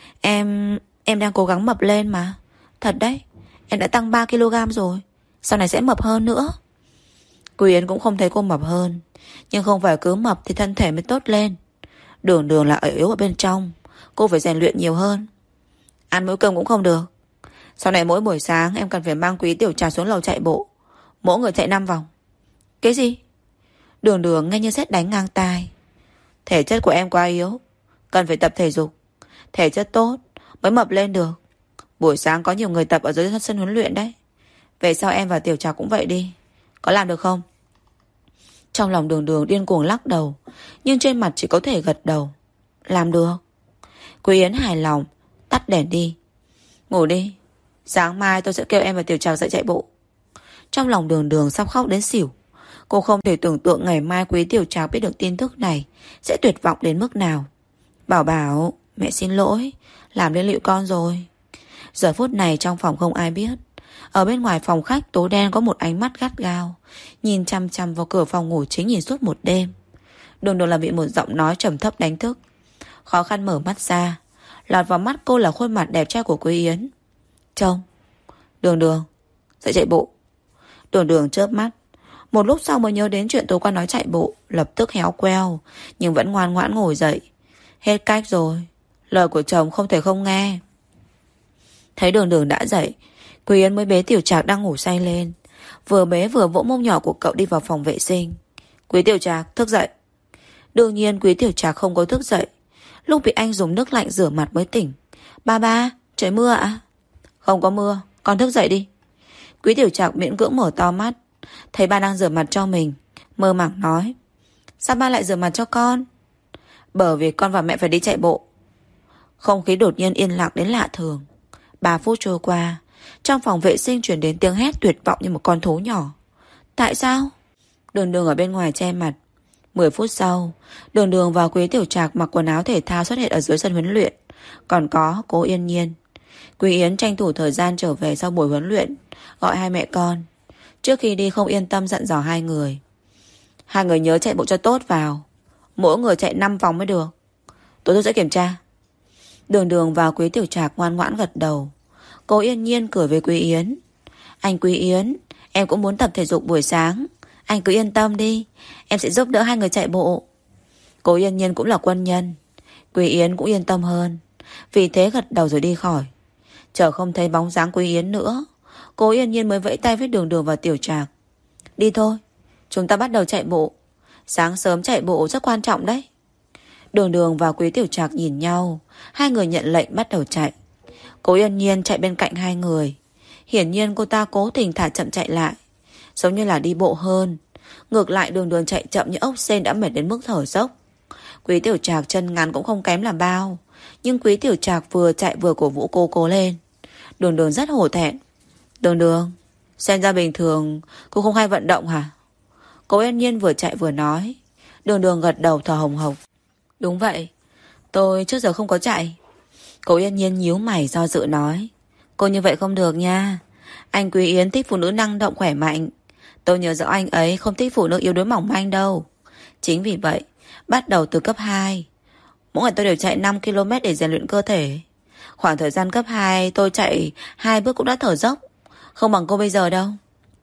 Em đang cố gắng mập lên mà. Thật đấy, em đã tăng 3kg rồi, sau này sẽ mập hơn nữa. Quý Yến cũng không thấy cô mập hơn, nhưng không phải cứ mập thì thân thể mới tốt lên. Đường Đường là yếu ở bên trong, cô phải rèn luyện nhiều hơn. Ăn mỗi cơm cũng không được. Sau này mỗi buổi sáng em cần phải mang Quý Tiểu Trà xuống lầu chạy bộ, mỗi người chạy 5 vòng. Cái gì? Đường Đường nghe như sét đánh ngang tai. Thể chất của em quá yếu, cần phải tập thể dục. Thể chất tốt mới mập lên được. Buổi sáng có nhiều người tập ở dưới sân huấn luyện đấy. Về sau em và Tiểu Trà cũng vậy đi, có làm được không? Trong lòng Đường Đường điên cuồng lắc đầu, nhưng trên mặt chỉ có thể gật đầu. Làm được. Quý Yến hài lòng tắt đèn đi. Ngủ đi, sáng mai tôi sẽ kêu em và Tiểu Trạc dậy chạy bộ. Trong lòng Đường Đường sắp khóc đến xỉu. Cô không thể tưởng tượng ngày mai Quý Tiểu Trạc biết được tin tức này sẽ tuyệt vọng đến mức nào. Bảo Bảo, mẹ xin lỗi, làm liên lụy con rồi. Giờ phút này trong phòng không ai biết. Ở bên ngoài phòng khách tối đen có một ánh mắt gắt gao nhìn chăm chăm vào cửa phòng ngủ chính, nhìn suốt một đêm. Đường Đường là bị một giọng nói trầm thấp đánh thức. Khó khăn mở mắt ra, lọt vào mắt cô là khuôn mặt đẹp trai của Quý Yến. Chồng. Đường Đường, dậy chạy bộ. Đường Đường chớp mắt, một lúc sau mới nhớ đến chuyện tối qua nói chạy bộ, lập tức héo queo, nhưng vẫn ngoan ngoãn ngồi dậy. Hết cách rồi, lời của chồng không thể không nghe. Thấy Đường Đường đã dậy, Quý Yến mới bế Tiểu Trạc đang ngủ say lên. Vừa bế vừa vỗ mông nhỏ của cậu đi vào phòng vệ sinh. Quý Tiểu Trạc, thức dậy. Đương nhiên Quý Tiểu Trạc không có thức dậy. Lúc bị anh dùng nước lạnh rửa mặt mới tỉnh. Ba, trời mưa ạ? Không có mưa, con thức dậy đi. Quý Tiểu Trạc miễn cưỡng mở to mắt, thấy ba đang rửa mặt cho mình, mơ màng nói: Sao ba lại rửa mặt cho con? Bởi vì con và mẹ phải đi chạy bộ. Không khí đột nhiên yên lặng đến lạ thường. 3 phút trôi qua, trong phòng vệ sinh chuyển đến tiếng hét tuyệt vọng như một con thú nhỏ. Tại sao? Đường Đường ở bên ngoài che mặt. 10 phút sau, Đường Đường và Quý Tiểu Trạc mặc quần áo thể thao xuất hiện ở dưới sân huấn luyện. Còn có Cố Yên Nhiên. Quý Yến tranh thủ thời gian trở về sau buổi huấn luyện, gọi hai mẹ con. Trước khi đi không yên tâm dặn dò hai người: Hai người nhớ chạy bộ cho tốt vào, mỗi người chạy 5 vòng mới được. Tôi sẽ kiểm tra. Đường Đường và Quý Tiểu Trạc ngoan ngoãn gật đầu. Cố Yên Nhiên cười với Quý Yến: Anh Quý Yến, em cũng muốn tập thể dục buổi sáng, anh cứ yên tâm đi, em sẽ giúp đỡ hai người chạy bộ. Cố Yên Nhiên cũng là quân nhân, Quý Yến cũng yên tâm hơn, vì thế gật đầu rồi đi khỏi. Chờ không thấy bóng dáng Quý Yến nữa, Cố Yên Nhiên mới vẫy tay với Đường Đường và Tiểu Trạc. Đi thôi, chúng ta bắt đầu chạy bộ. Sáng sớm chạy bộ rất quan trọng đấy. Đường Đường và Quý Tiểu Trạc nhìn nhau. Hai người nhận lệnh bắt đầu chạy. Cố Yên Nhiên chạy bên cạnh hai người. Hiển nhiên cô ta cố tình thả chậm chạy lại, giống như là đi bộ hơn. Ngược lại Đường Đường chạy chậm như ốc sên đã mệt đến mức thở dốc. Quý Tiểu Trạc chân ngắn cũng không kém là bao, nhưng Quý Tiểu Trạc vừa chạy vừa cổ vũ cô cố lên. Đường Đường rất hổ thẹn. Đường Đường, xem ra bình thường cô không hay vận động hả? Cố Yên Nhiên vừa chạy vừa nói. Đường Đường gật đầu thở hồng hộc. Đúng vậy, tôi trước giờ không có chạy. Cố Yên Nhiên nhíu mày do dự nói. Cô như vậy không được nha. Anh Quý Yến thích phụ nữ năng động khỏe mạnh. Tôi nhớ rõ anh ấy không thích phụ nữ yếu đuối mỏng manh đâu. Chính vì vậy, bắt đầu từ cấp 2, mỗi ngày tôi đều chạy 5 km để rèn luyện cơ thể. Khoảng thời gian cấp 2 tôi chạy 2 bước cũng đã thở dốc, không bằng cô bây giờ đâu.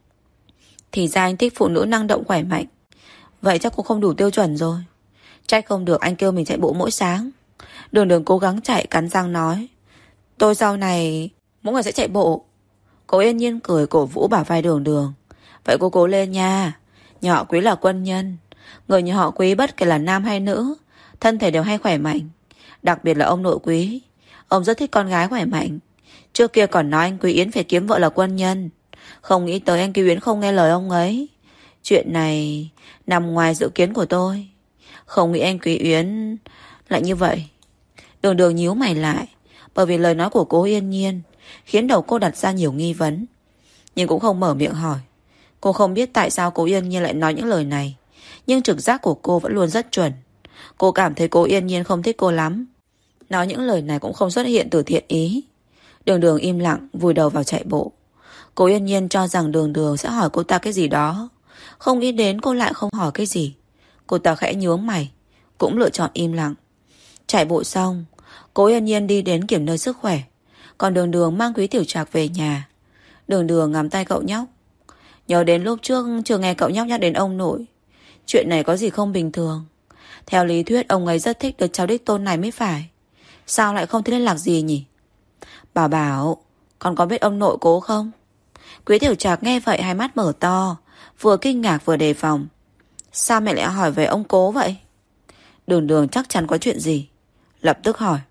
Thì ra anh thích phụ nữ năng động khỏe mạnh. Vậy chắc cũng không đủ tiêu chuẩn rồi. Trách không được anh kêu mình chạy bộ mỗi sáng. Đường Đường cố gắng chạy, cắn răng nói. Tôi sau này mỗi ngày sẽ chạy bộ. Cố Yên Nhiên cười cổ vũ bả vai Đường Đường. Vậy cô cố lên nha. Nhà họ Quý là quân nhân. Người nhà họ Quý bất kể là nam hay nữ, thân thể đều hay khỏe mạnh. Đặc biệt là ông nội Quý, ông rất thích con gái khỏe mạnh. Trước kia còn nói anh Quý Yến phải kiếm vợ là quân nhân. Không nghĩ tới anh Quý Yến không nghe lời ông ấy. Chuyện này nằm ngoài dự kiến của tôi. Không nghĩ anh Quý Yến lại như vậy. Đường Đường nhíu mày lại, bởi vì lời nói của Cố Yên Nhiên khiến đầu cô đặt ra nhiều nghi vấn, nhưng cũng không mở miệng hỏi. Cô không biết tại sao Cố Yên Nhiên lại nói những lời này, nhưng trực giác của cô vẫn luôn rất chuẩn. Cô cảm thấy Cố Yên Nhiên không thích cô lắm. Nói những lời này cũng không xuất hiện từ thiện ý. Đường Đường im lặng vùi đầu vào chạy bộ. Cố Yên Nhiên cho rằng Đường Đường sẽ hỏi cô ta cái gì đó, không nghĩ đến cô lại không hỏi cái gì. Cô ta khẽ nhướng mày, cũng lựa chọn im lặng. Chạy bộ xong, Cố Yên Nhiên đi đến kiểm nơi sức khỏe, còn Đường Đường mang Quý Tiểu Trạc về nhà. Đường Đường ngắm tay cậu nhóc. Nhớ đến lúc trước chưa nghe cậu nhóc nhắc đến ông nội. Chuyện này có gì không bình thường. Theo lý thuyết ông ấy rất thích đứa cháu đích tôn này mới phải. Sao lại không thấy liên lạc gì nhỉ? Bảo Bảo, con có biết ông nội Cố không? Quý Tiểu Trạc nghe vậy hai mắt mở to, vừa kinh ngạc vừa đề phòng. Sao mẹ lại hỏi về ông Cố vậy? Đường Đường chắc chắn có chuyện gì, lập tức hỏi.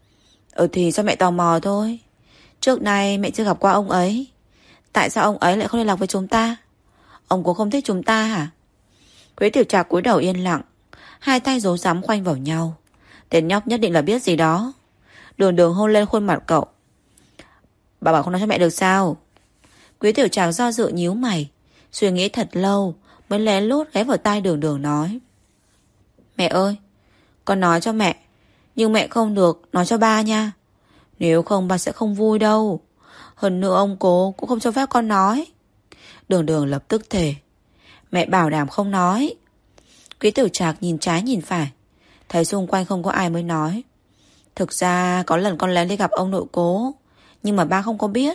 Thì do mẹ tò mò thôi. Trước nay mẹ chưa gặp qua ông ấy. Tại sao ông ấy lại không liên lạc với chúng ta? Ông Cố không thích chúng ta hả? Quý Tiểu Trạc cúi đầu yên lặng, hai tay rối rắm khoanh vào nhau. Tên nhóc nhất định là biết gì đó. Đường Đường hôn lên khuôn mặt cậu. Bà bảo không nói cho mẹ được sao? Quý Tiểu Trạc do dự nhíu mày, suy nghĩ thật lâu mới lén lút ghé vào tai Đường Đường nói. Mẹ ơi, con nói cho mẹ, nhưng mẹ không được nói cho ba nha. Nếu không ba sẽ không vui đâu. Hơn nữa ông Cố cũng không cho phép con nói. Đường Đường lập tức thề. Mẹ bảo đảm không nói. Quý Tiểu Trạc nhìn trái nhìn phải, thấy xung quanh không có ai mới nói. Thực ra có lần con lén đi gặp ông nội Cố, nhưng mà ba không có biết.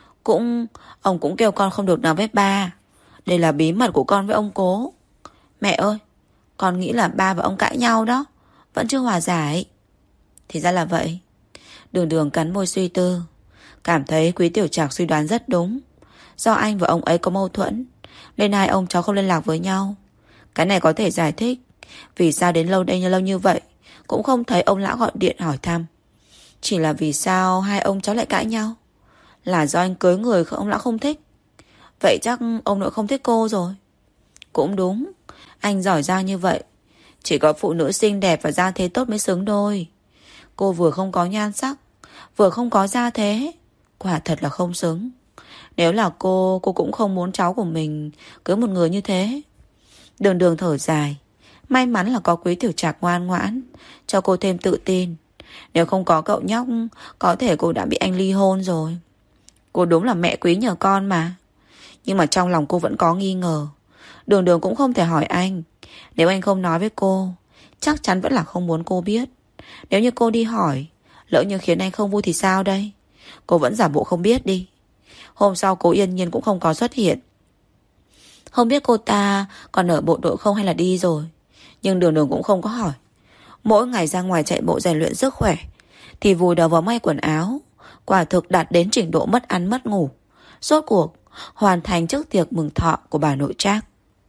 Ông cũng kêu con không được nói với ba. Đây là bí mật của con với ông Cố. Mẹ ơi, con nghĩ là ba và ông cãi nhau đó, vẫn chưa hòa giải. Thì ra là vậy. Đường Đường cắn môi suy tư, cảm thấy Quý Tiểu Trạc suy đoán rất đúng. Do anh và ông ấy có mâu thuẫn nên hai ông cháu không liên lạc với nhau. Cái này có thể giải thích vì sao đến lâu như vậy cũng không thấy ông lão gọi điện hỏi thăm. Chỉ là vì sao hai ông cháu lại cãi nhau? Là do anh cưới người ông lão không thích. Vậy chắc ông nội không thích cô rồi. Cũng đúng, anh giỏi giang như vậy, chỉ có phụ nữ xinh đẹp và gia thế tốt mới xứng đôi. Cô vừa không có nhan sắc, vừa không có gia thế, quả thật là không xứng. Nếu là cô cũng không muốn cháu của mình cưới một người như thế. Đường Đường thở dài. May mắn là có Quý Tiểu Trạc ngoan ngoãn, cho cô thêm tự tin. Nếu không có cậu nhóc, có thể cô đã bị anh ly hôn rồi. Cô đúng là mẹ quý nhờ con mà. Nhưng mà trong lòng cô vẫn có nghi ngờ. Đường Đường cũng không thể hỏi anh. Nếu anh không nói với cô, chắc chắn vẫn là không muốn cô biết. Nếu như cô đi hỏi, lỡ như khiến anh không vui thì sao đây? Cô vẫn giả bộ không biết đi. Hôm sau Cố Yên Nhiên cũng không có xuất hiện. Không biết cô ta còn ở bộ đội không hay là đi rồi. Nhưng Đường Đường cũng không có hỏi. Mỗi ngày ra ngoài chạy bộ rèn luyện sức khỏe thì vùi đầu vào may quần áo, quả thực đạt đến trình độ mất ăn mất ngủ. Rốt cuộc hoàn thành trước tiệc mừng thọ của bà nội Trác.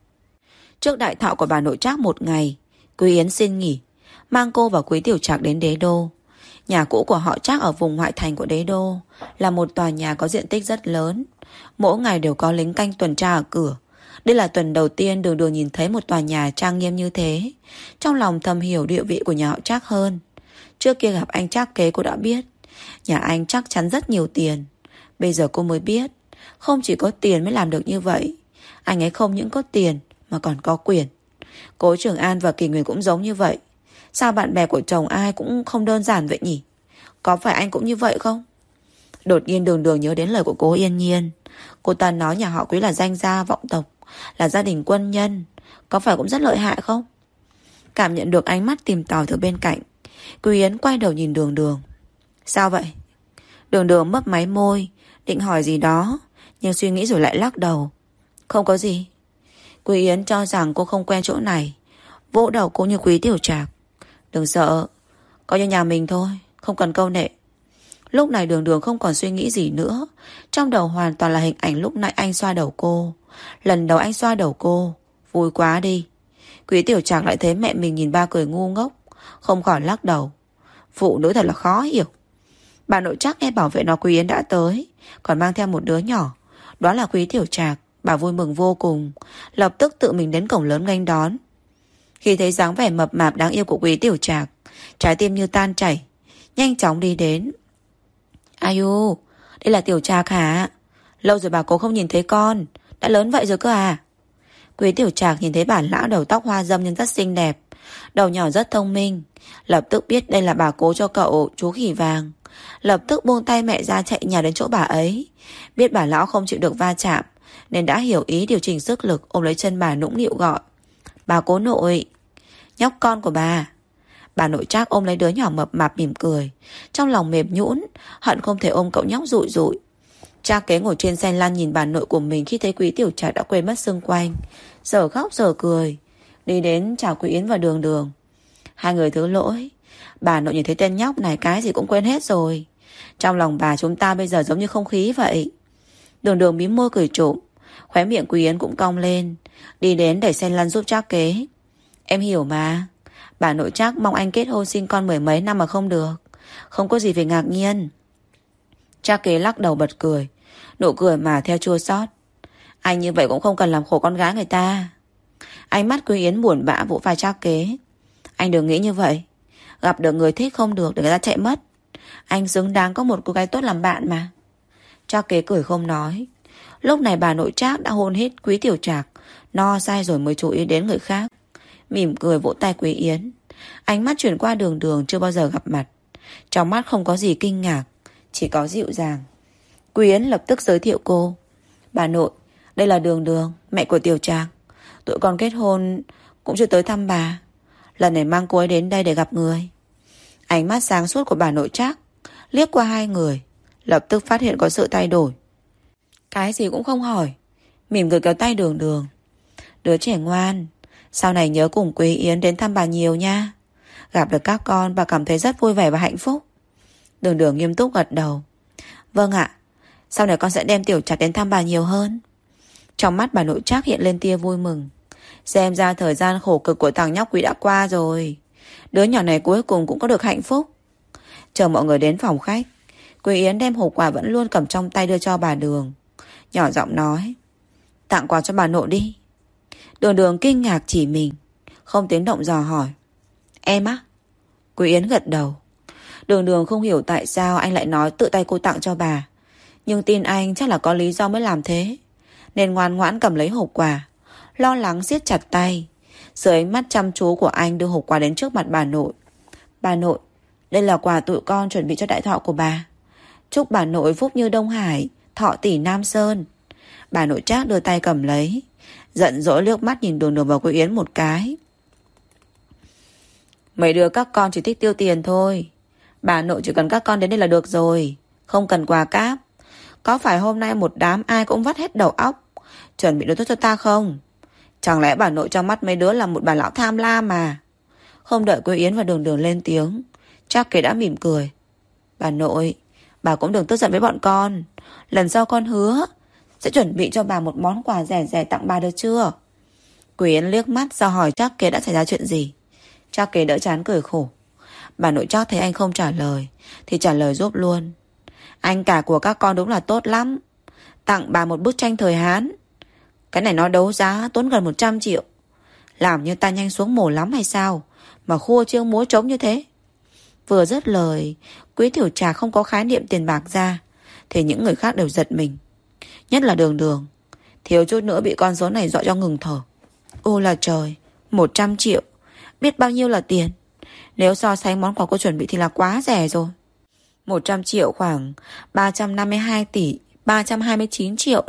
Trước đại thọ của bà nội Trác một ngày, Quý Yến xin nghỉ, mang cô và Quý Tiểu Trạc đến Đế Đô. Nhà cũ của họ Trác ở vùng ngoại thành của Đế Đô, là một tòa nhà có diện tích rất lớn. Mỗi ngày đều có lính canh tuần tra ở cửa. Đây là tuần đầu tiên Đường Đường nhìn thấy một tòa nhà trang nghiêm như thế. Trong lòng thầm hiểu địa vị của nhà họ Trác hơn. Trước kia gặp anh Trác kế cô đã biết, nhà anh chắc chắn rất nhiều tiền. Bây giờ cô mới biết, không chỉ có tiền mới làm được như vậy. Anh ấy không những có tiền mà còn có quyền. Cố Trường An và Kỳ Nguyên cũng giống như vậy. Sao bạn bè của chồng ai cũng không đơn giản vậy nhỉ? Có phải anh cũng như vậy không? Đột nhiên Đường Đường nhớ đến lời của Cố Yên Nhiên. Cô ta nói nhà họ Quý là danh gia vọng tộc, là gia đình quân nhân. Có phải cũng rất lợi hại không? Cảm nhận được ánh mắt tìm tòi từ bên cạnh, Quý Yến quay đầu nhìn Đường Đường. Sao vậy? Đường Đường mấp máy môi, định hỏi gì đó, nhưng suy nghĩ rồi lại lắc đầu. Không có gì. Quý Yến cho rằng cô không quen chỗ này, vỗ đầu cô như Quý Tiểu Trạc. Đừng sợ, coi như nhà mình thôi, không cần câu nệ. Lúc này Đường Đường không còn suy nghĩ gì nữa. Trong đầu hoàn toàn là hình ảnh lúc nãy anh xoa đầu cô. Lần đầu anh xoa đầu cô, vui quá đi. Quý Tiểu Trạc lại thấy mẹ mình nhìn ba cười ngu ngốc, không khỏi lắc đầu. Phụ nữ thật là khó hiểu. Bà nội Trác nghe bảo vệ nói Quý Yến đã tới, còn mang theo một đứa nhỏ, đó là Quý Tiểu Trạc. Bà vui mừng vô cùng, lập tức tự mình đến cổng lớn nghênh đón. Khi thấy dáng vẻ mập mạp đáng yêu của Quý Tiểu Trạc, trái tim như tan chảy, nhanh chóng đi đến. Ayu, đây là Tiểu Trạc hả? Lâu rồi bà cố không nhìn thấy con, đã lớn vậy rồi cơ à? Quý Tiểu Trạc nhìn thấy bà lão đầu tóc hoa râm nhưng rất xinh đẹp, đầu nhỏ rất thông minh, lập tức biết đây là bà cố cho cậu chú khỉ vàng. Lập tức buông tay mẹ ra chạy nhào đến chỗ bà ấy. Biết bà lão không chịu được va chạm nên đã hiểu ý điều chỉnh sức lực, ôm lấy chân bà nũng nịu gọi. Bà cố nội. Nhóc con của bà. Bà nội Trác ôm lấy đứa nhỏ mập mạp mỉm cười, trong lòng mềm nhũn, hận không thể ôm cậu nhóc rụi rụi. Trác kế ngồi trên xe lăn nhìn bà nội của mình khi thấy Quý Tiểu Trạc đã quên mất xung quanh, giờ khóc giờ cười, đi đến chào Quý Yến và Đường Đường. Hai người thứ lỗi, bà nội nhìn thấy tên nhóc này cái gì cũng quên hết rồi. Trong lòng bà chúng ta bây giờ giống như không khí vậy. Đường Đường mím môi cười trộm, khóe miệng Quý Yến cũng cong lên, đi đến đẩy xe lăn giúp Trác kế. Em hiểu mà, bà nội Trác mong anh kết hôn sinh con 10 mấy năm mà không được, không có gì phải ngạc nhiên. Trác kế lắc đầu bật cười, nụ cười mà theo chua xót. Anh như vậy cũng không cần làm khổ con gái người ta. Ánh mắt Quý Yến buồn bã vỗ vai Trác kế. Anh đừng nghĩ như vậy, gặp được người thích không được để người ta chạy mất. Anh xứng đáng có một cô gái tốt làm bạn mà. Trác kế cười không nói. Lúc này bà nội Trác đã hôn hết Quý Tiểu Trạc, no say rồi mới chú ý đến người khác. Mỉm cười vỗ tay Quý Yến, ánh mắt chuyển qua Đường Đường chưa bao giờ gặp mặt. Trong mắt không có gì kinh ngạc, chỉ có dịu dàng. Quý Yến lập tức giới thiệu cô. Bà nội, đây là Đường Đường, mẹ của Tiểu Trạc. Tụi con kết hôn cũng chưa tới thăm bà, lần này mang cô ấy đến đây để gặp người. Ánh mắt sáng suốt của bà nội Trác liếc qua hai người, lập tức phát hiện có sự thay đổi. Cái gì cũng không hỏi, mỉm cười kéo tay Đường Đường. Đứa trẻ ngoan, sau này nhớ cùng Quý Yến đến thăm bà nhiều nha. Gặp được các con bà cảm thấy rất vui vẻ và hạnh phúc. Đường Đường nghiêm túc gật đầu. Vâng ạ, sau này con sẽ đem Tiểu Trạc đến thăm bà nhiều hơn. Trong mắt bà nội Trác hiện lên tia vui mừng. Xem ra thời gian khổ cực của thằng nhóc Quý đã qua rồi, đứa nhỏ này cuối cùng cũng có được hạnh phúc. Chờ mọi người đến phòng khách, Quý Yến đem hộp quà vẫn luôn cầm trong tay đưa cho bà Đường, nhỏ giọng nói. Tặng quà cho bà nội đi. Đường Đường kinh ngạc chỉ mình, không tiếng động dò hỏi. Em á? Quý Yến gật đầu. Đường Đường không hiểu tại sao anh lại nói tự tay cô tặng cho bà, nhưng tin anh chắc là có lý do mới làm thế, nên ngoan ngoãn cầm lấy hộp quà, lo lắng siết chặt tay. Dưới ánh mắt chăm chú của anh đưa hộp quà đến trước mặt bà nội. Bà nội, đây là quà tụi con chuẩn bị cho đại thọ của bà. Chúc bà nội phúc như Đông Hải, thọ tỷ Nam Sơn. Bà nội Trác đưa tay cầm lấy, giận dỗi liếc mắt nhìn Đường Đường và Quý Yến một cái. Mấy đứa các con chỉ thích tiêu tiền thôi, bà nội chỉ cần các con đến đây là được rồi, không cần quà cáp. Có phải hôm nay một đám ai cũng vắt hết đầu óc chuẩn bị đồ tốt cho ta không? Chẳng lẽ bà nội trong mắt mấy đứa là một bà lão tham lam mà? Không đợi Quý Yến và Đường Đường lên tiếng, Trác kế đã mỉm cười. Bà nội, Bà cũng đừng tức giận với bọn con. Lần sau con hứa sẽ chuẩn bị cho bà một món quà rẻ rẻ tặng bà được chưa? Quý Yến liếc mắt ra hỏi Trác Kế đã xảy ra chuyện gì. Trác Kế đỡ chán cười khổ. Bà nội Trác thấy anh không trả lời thì trả lời giúp luôn. Anh cả của các con đúng là tốt lắm. Tặng bà một bức tranh thời Hán. Cái này nó đấu giá tốn gần 100 triệu. Làm như ta nhanh xuống mổ lắm hay sao mà khua chiêng múa trống như thế. Vừa dứt lời, Quý Tiểu Trà không có khái niệm tiền bạc ra thì những người khác đều giật mình. Nhất là Đường Đường. Thiếu chút nữa bị con số này dọa cho ngừng thở. Ôi là trời, 100 triệu. Biết bao nhiêu là tiền. Nếu so sánh món quà cô chuẩn bị thì là quá rẻ rồi. 100 triệu khoảng 352 tỷ 329 triệu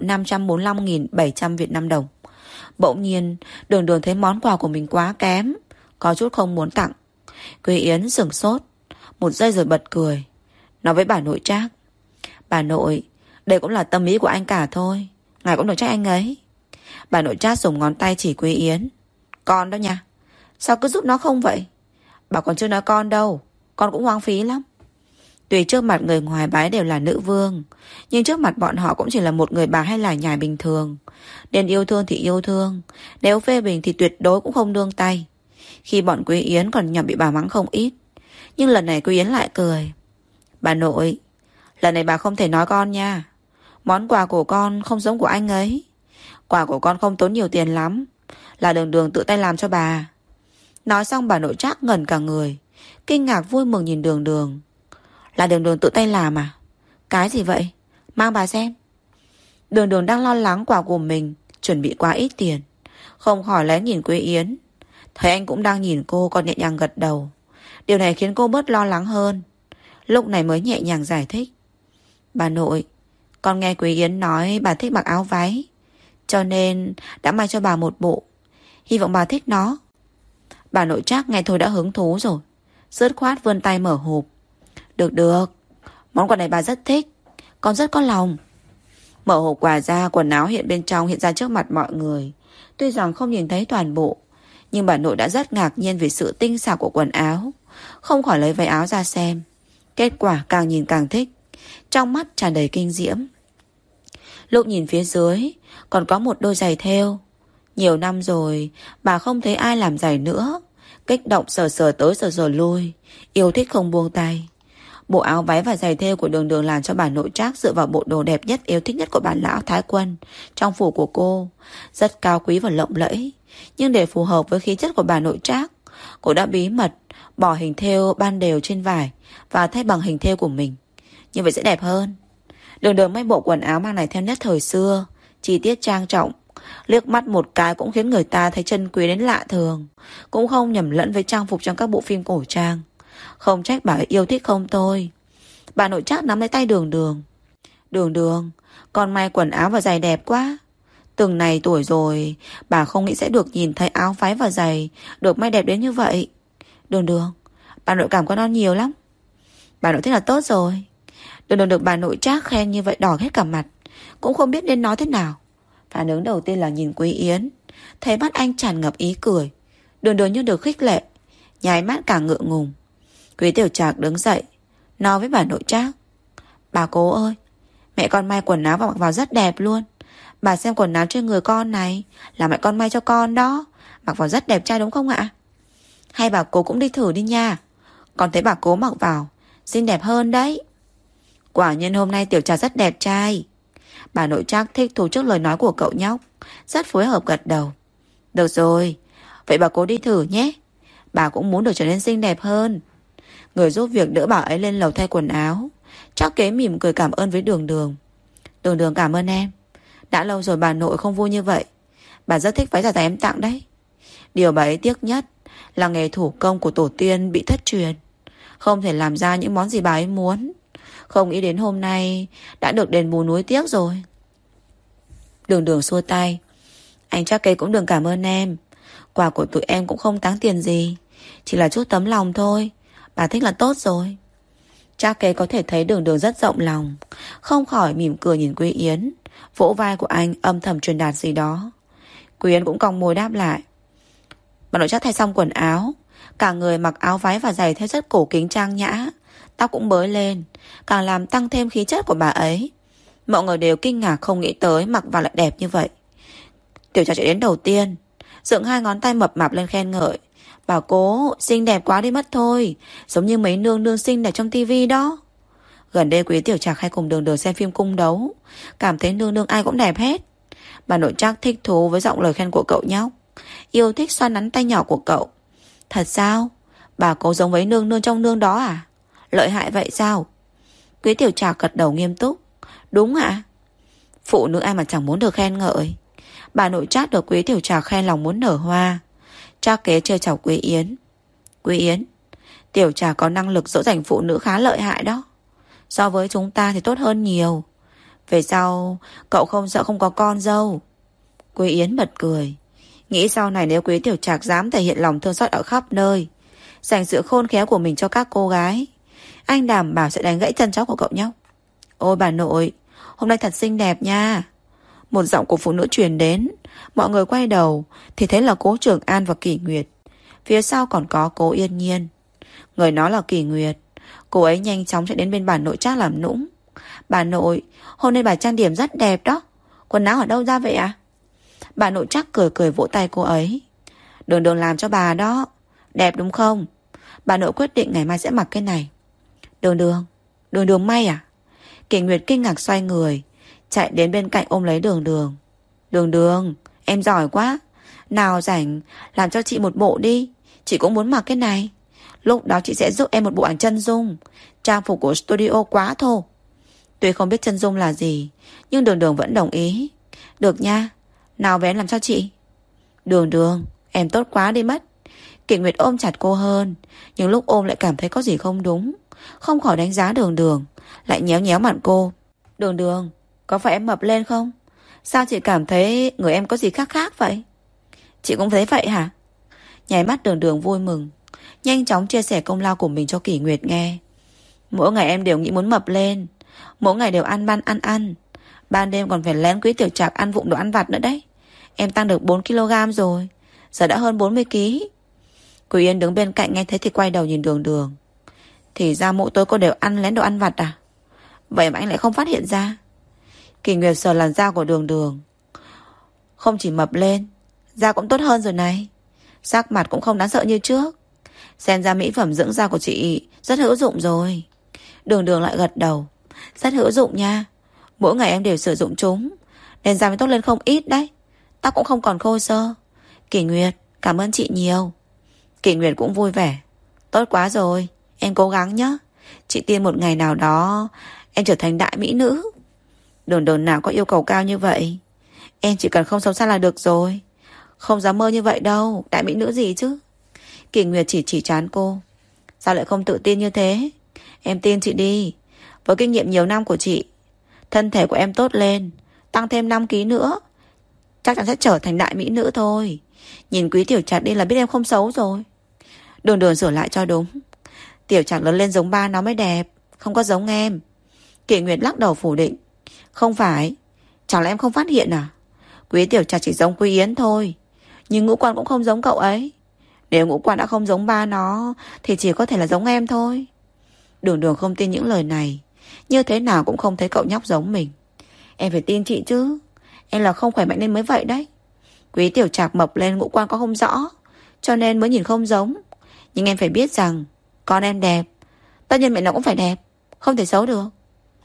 545.700 Việt Nam đồng. Bỗng nhiên Đường Đường thấy món quà của mình quá kém, có chút không muốn tặng. Quý Yến sửng sốt một giây rồi bật cười, nói với bà nội Trác: Bà nội, đây cũng là tâm ý của anh cả thôi, ngài cũng đừng trách anh ấy. Bà nội Trác dùng ngón tay chỉ Quý Yến: Con đó nha. Sao cứ giúp nó không vậy? Bà còn chưa nói con đâu, con cũng hoang phí lắm. Tuy trước mặt người ngoài bà ấy đều là nữ vương, nhưng trước mặt bọn họ cũng chỉ là một người bà hay là nhài bình thường. Nên yêu thương thì yêu thương, nếu phê bình thì tuyệt đối cũng không nương tay. Khi bọn Quý Yến còn nhỏ bị bà mắng không ít, nhưng lần này Quý Yến lại cười: Bà nội, lần này bà không thể nói con nha. Món quà của con không giống của anh ấy. Quà của con không tốn nhiều tiền lắm, là Đường Đường tự tay làm cho bà. Nói xong bà nội Trác ngẩn cả người, kinh ngạc vui mừng nhìn Đường Đường. Là Đường Đường tự tay làm à? Cái gì vậy? Mang bà xem. Đường Đường đang lo lắng quà của mình chuẩn bị quá ít tiền, không khỏi lén nhìn Quý Yến. Thấy anh cũng đang nhìn cô, còn nhẹ nhàng gật đầu. Điều này khiến cô bớt lo lắng hơn. Lúc này mới nhẹ nhàng giải thích: Bà nội, con nghe Quý Yến nói bà thích mặc áo váy, cho nên đã may cho bà một bộ. Hy vọng bà thích nó. Bà nội Trác nghe thôi đã hứng thú rồi, dứt khoát vươn tay mở hộp. Được được, món quà này bà rất thích, con rất có lòng. Mở hộp quà ra, quần áo hiện bên trong hiện ra trước mặt mọi người. Tuy rằng không nhìn thấy toàn bộ, nhưng bà nội đã rất ngạc nhiên về sự tinh xảo của quần áo, không khỏi lấy váy áo ra xem. Kết quả càng nhìn càng thích, trong mắt tràn đầy kinh diễm. Lúc nhìn phía dưới còn có một đôi giày thêu. Nhiều năm rồi bà không thấy ai làm giày nữa. Kích động sờ sờ tới sờ sờ lui, yêu thích không buông tay. Bộ áo váy và giày thêu của Đường Đường làm cho bà nội Trác dựa vào bộ đồ đẹp nhất yêu thích nhất của bà lão Thái Quân trong phủ của cô, rất cao quý và lộng lẫy. Nhưng để phù hợp với khí chất của bà nội Trác, cô đã bí mật bỏ hình thêu ban đều trên vải và thay bằng hình thêu của mình. Như vậy sẽ đẹp hơn. Đường Đường may bộ quần áo mang này theo nét thời xưa, chi tiết trang trọng, liếc mắt một cái cũng khiến người ta thấy chân quý đến lạ thường, cũng không nhầm lẫn với trang phục trong các bộ phim cổ trang. Không trách bà ấy yêu thích không thôi. Bà nội Trác nắm lấy tay Đường Đường: Đường Đường, con may quần áo và giày đẹp quá. Từng này tuổi rồi, bà không nghĩ sẽ được nhìn thấy áo váy và giày được may đẹp đến như vậy. Đường Đường, bà nội cảm ơn con nhiều lắm. Bà nội thích là tốt rồi. Đường Đường được bà nội Trác khen như vậy đỏ hết cả mặt, cũng không biết nên nói thế nào. Phản ứng đầu tiên là nhìn Quý Yến, thấy mắt anh tràn ngập ý cười. Đường Đường như được khích lệ, nháy mắt cả ngượng ngùng. Quý Tiểu Trạc đứng dậy, nói với bà nội Trác: Bà cố ơi, mẹ con may quần áo và mặc vào rất đẹp luôn. Bà xem quần áo trên người con này là mẹ con may cho con đó, mặc vào rất đẹp trai đúng không ạ? Hay bà cố cũng đi thử đi nha. Con thấy bà cố mặc vào xinh đẹp hơn đấy. Quả nhiên hôm nay Tiểu Trà rất đẹp trai. Bà nội Trác thích thú trước lời nói của cậu nhóc, rất phối hợp gật đầu. Được rồi, vậy bà cố đi thử nhé. Bà cũng muốn được trở nên xinh đẹp hơn. Người giúp việc đỡ bà ấy lên lầu thay quần áo. Trác Kế mỉm cười cảm ơn với Đường Đường. Đường Đường cảm ơn em. Đã lâu rồi bà nội không vui như vậy. Bà rất thích váy dài em tặng đấy. Điều bà ấy tiếc nhất là nghề thủ công của tổ tiên bị thất truyền, không thể làm ra những món gì bà ấy muốn. Không nghĩ đến hôm nay đã được đền bù nuối tiếc rồi. Đường Đường xua tay: Anh Trác Kế cũng đừng cảm ơn em. Quà của tụi em cũng không đáng tiền gì, chỉ là chút tấm lòng thôi. Bà thích là tốt rồi. Trác Kế có thể thấy Đường Đường rất rộng lòng, không khỏi mỉm cười nhìn Quý Yến, vỗ vai của anh âm thầm truyền đạt gì đó. Quý Yến cũng cong môi đáp lại. Bà nội Trác thay xong quần áo, cả người mặc áo váy và giày theo rất cổ kính trang nhã, tóc cũng bới lên, càng làm tăng thêm khí chất của bà ấy. Mọi người đều kinh ngạc không nghĩ tới mặc vào lại đẹp như vậy. Tiểu Trà chạy đến đầu tiên, dựng hai ngón tay mập mạp lên khen ngợi. Bảo cô xinh đẹp quá đi mất thôi, giống như mấy nương nương xinh đẹp trong tivi đó. Gần đây Quý Tiểu Trạc hay cùng Đường Đường xem phim cung đấu, cảm thấy nương nương ai cũng đẹp hết. Bà nội Trác thích thú với giọng lời khen của cậu nhóc, yêu thích xoa nắn tay nhỏ của cậu. Thật sao? Bà cố giống với nương nương trong nương đó à? Lợi hại vậy sao? Quý Tiểu Trạc gật đầu nghiêm túc. Đúng ạ. Phụ nữ ai mà chẳng muốn được khen ngợi. Bà nội Trác được Quý Tiểu Trạc khen lòng muốn nở hoa. Trác kế chơi chọc Quý Yến. Quý Yến, Tiểu Trạc có năng lực dỗ dành phụ nữ khá lợi hại đó. So với chúng ta thì tốt hơn nhiều. Về sau cậu không sợ không có con dâu? Quý Yến bật cười. Nghĩ sau này nếu Quý Tiểu Trạc dám thể hiện lòng thương xót ở khắp nơi, dành sự khôn khéo của mình cho các cô gái, anh đảm bảo sẽ đánh gãy chân chó của cậu nhóc. Ôi bà nội, hôm nay thật xinh đẹp nha. Một giọng của phụ nữ truyền đến. Mọi người quay đầu thì thấy là Cố Trường An và Kỷ Nguyệt. Phía sau còn có Cố Yên Nhiên. Người nói là Kỷ Nguyệt. Cô ấy nhanh chóng chạy đến bên bà nội Trác làm nũng. Bà nội, hôm nay bà trang điểm rất đẹp đó. Quần áo ở đâu ra vậy à? Bà nội Trác cười cười vỗ tay cô ấy. Đường Đường làm cho bà đó. Đẹp đúng không? Bà nội quyết định ngày mai sẽ mặc cái này. Đường Đường may à? Kỷ Nguyệt kinh ngạc xoay người, chạy đến bên cạnh ôm lấy Đường Đường. Đường Đường, em giỏi quá. Nào rảnh, làm cho chị một bộ đi. Chị cũng muốn mặc cái này. Lúc đó chị sẽ giúp em một bộ ảnh chân dung. Trang phục của studio quá thô. Tuy không biết chân dung là gì, nhưng Đường Đường vẫn đồng ý. Được nha, nào về em làm cho chị. Đường Đường, em tốt quá đi mất. Kỷ Nguyệt ôm chặt cô hơn, nhưng lúc ôm lại cảm thấy có gì không đúng. Không khỏi đánh giá Đường Đường, lại nhéo nhéo mặt cô. Đường Đường, có phải em mập lên không? Sao chị cảm thấy người em có gì khác khác vậy? Chị cũng thấy vậy hả? Nháy mắt Đường Đường vui mừng, nhanh chóng chia sẻ công lao của mình cho Kỷ Nguyệt nghe. Mỗi ngày em đều nghĩ muốn mập lên, mỗi ngày đều ăn ăn. Ban đêm còn phải lén Quý Tiểu Trạc ăn vụng đồ ăn vặt nữa đấy. Em tăng được 4kg rồi, giờ đã hơn 40kg. Quý Yên đứng bên cạnh nghe thấy thì quay đầu nhìn Đường Đường. Thì ra mỗi tối cô đều ăn lén đồ ăn vặt à? Vậy mà anh lại không phát hiện ra. Kỷ Nguyệt sờ làn da của Đường Đường. Không chỉ mập lên, da cũng tốt hơn rồi này. Sắc mặt cũng không đáng sợ như trước. Xem ra mỹ phẩm dưỡng da của chị rất hữu dụng rồi. Đường Đường lại gật đầu. Rất hữu dụng nha. Mỗi ngày em đều sử dụng chúng, nên da mới tốt lên không ít đấy. Tóc cũng không còn khô xơ. Kỷ Nguyệt, cảm ơn chị nhiều. Kỷ Nguyệt cũng vui vẻ. Tốt quá rồi, em cố gắng nhé. Chị tin một ngày nào đó em trở thành đại mỹ nữ. Đường Đường nào có yêu cầu cao như vậy. Em chỉ cần không xấu xa là được rồi. Không dám mơ như vậy đâu. Đại mỹ nữ gì chứ? Kỷ Nguyệt chỉ trán cô. Sao lại không tự tin như thế? Em tin chị đi. Với kinh nghiệm nhiều năm của chị, thân thể của em tốt lên, tăng thêm 5kg nữa, chắc chắn sẽ trở thành đại mỹ nữ thôi. Nhìn Quý Tiểu Trạc đi là biết em không xấu rồi. Đường Đường sửa lại cho đúng. Tiểu Trạc lớn lên giống ba nó mới đẹp, không có giống em. Kỷ Nguyệt lắc đầu phủ định. Không phải. Chẳng lẽ em không phát hiện à? Quý Tiểu Trạc chỉ giống Quý Yến thôi, nhưng ngũ quan cũng không giống cậu ấy. Nếu ngũ quan đã không giống ba nó thì chỉ có thể là giống em thôi. Đường Đường không tin những lời này. Như thế nào cũng không thấy cậu nhóc giống mình. Em phải tin chị chứ. Em là không khỏe mạnh nên mới vậy đấy. Quý Tiểu Trạc mập lên ngũ quan có không rõ, cho nên mới nhìn không giống. Nhưng em phải biết rằng con em đẹp, tất nhiên mẹ nó cũng phải đẹp, không thể xấu được.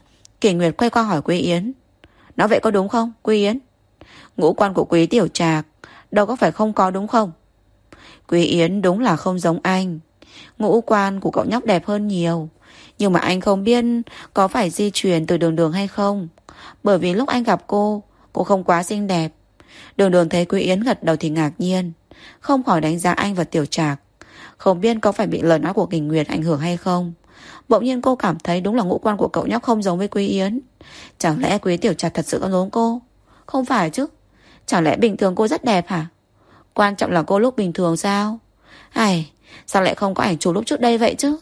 Kỷ Nguyệt quay qua hỏi Quý Yến. Nói vậy có đúng không Quý Yến? Ngũ quan của Quý Tiểu Trạc đâu có phải không có đúng không? Quý Yến đúng là không giống anh. Ngũ quan của cậu nhóc đẹp hơn nhiều, nhưng mà anh không biết có phải di truyền từ Đường Đường hay không. Bởi vì lúc anh gặp cô không quá xinh đẹp. Đường Đường thấy Quý Yến gật đầu thì ngạc nhiên, không khỏi đánh giá anh và Tiểu Trạc. Không biết có phải bị lời nói của Kỷ Nguyệt ảnh hưởng hay không. Bỗng nhiên cô cảm thấy đúng là ngũ quan của cậu nhóc không giống với Quý Yến. Chẳng lẽ Quý Tiểu Trạc thật sự không giống cô? Không phải chứ. Chẳng lẽ bình thường cô rất đẹp hả? Quan trọng là cô lúc bình thường sao? Ai, sao lại không có ảnh chụp lúc trước đây vậy chứ?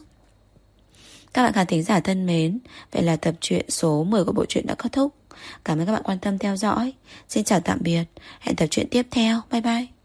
Các bạn khán thính giả thân mến, vậy là tập truyện số 10 của bộ truyện đã kết thúc. Cảm ơn các bạn quan tâm theo dõi. Xin chào tạm biệt. Hẹn tập truyện tiếp theo. Bye bye.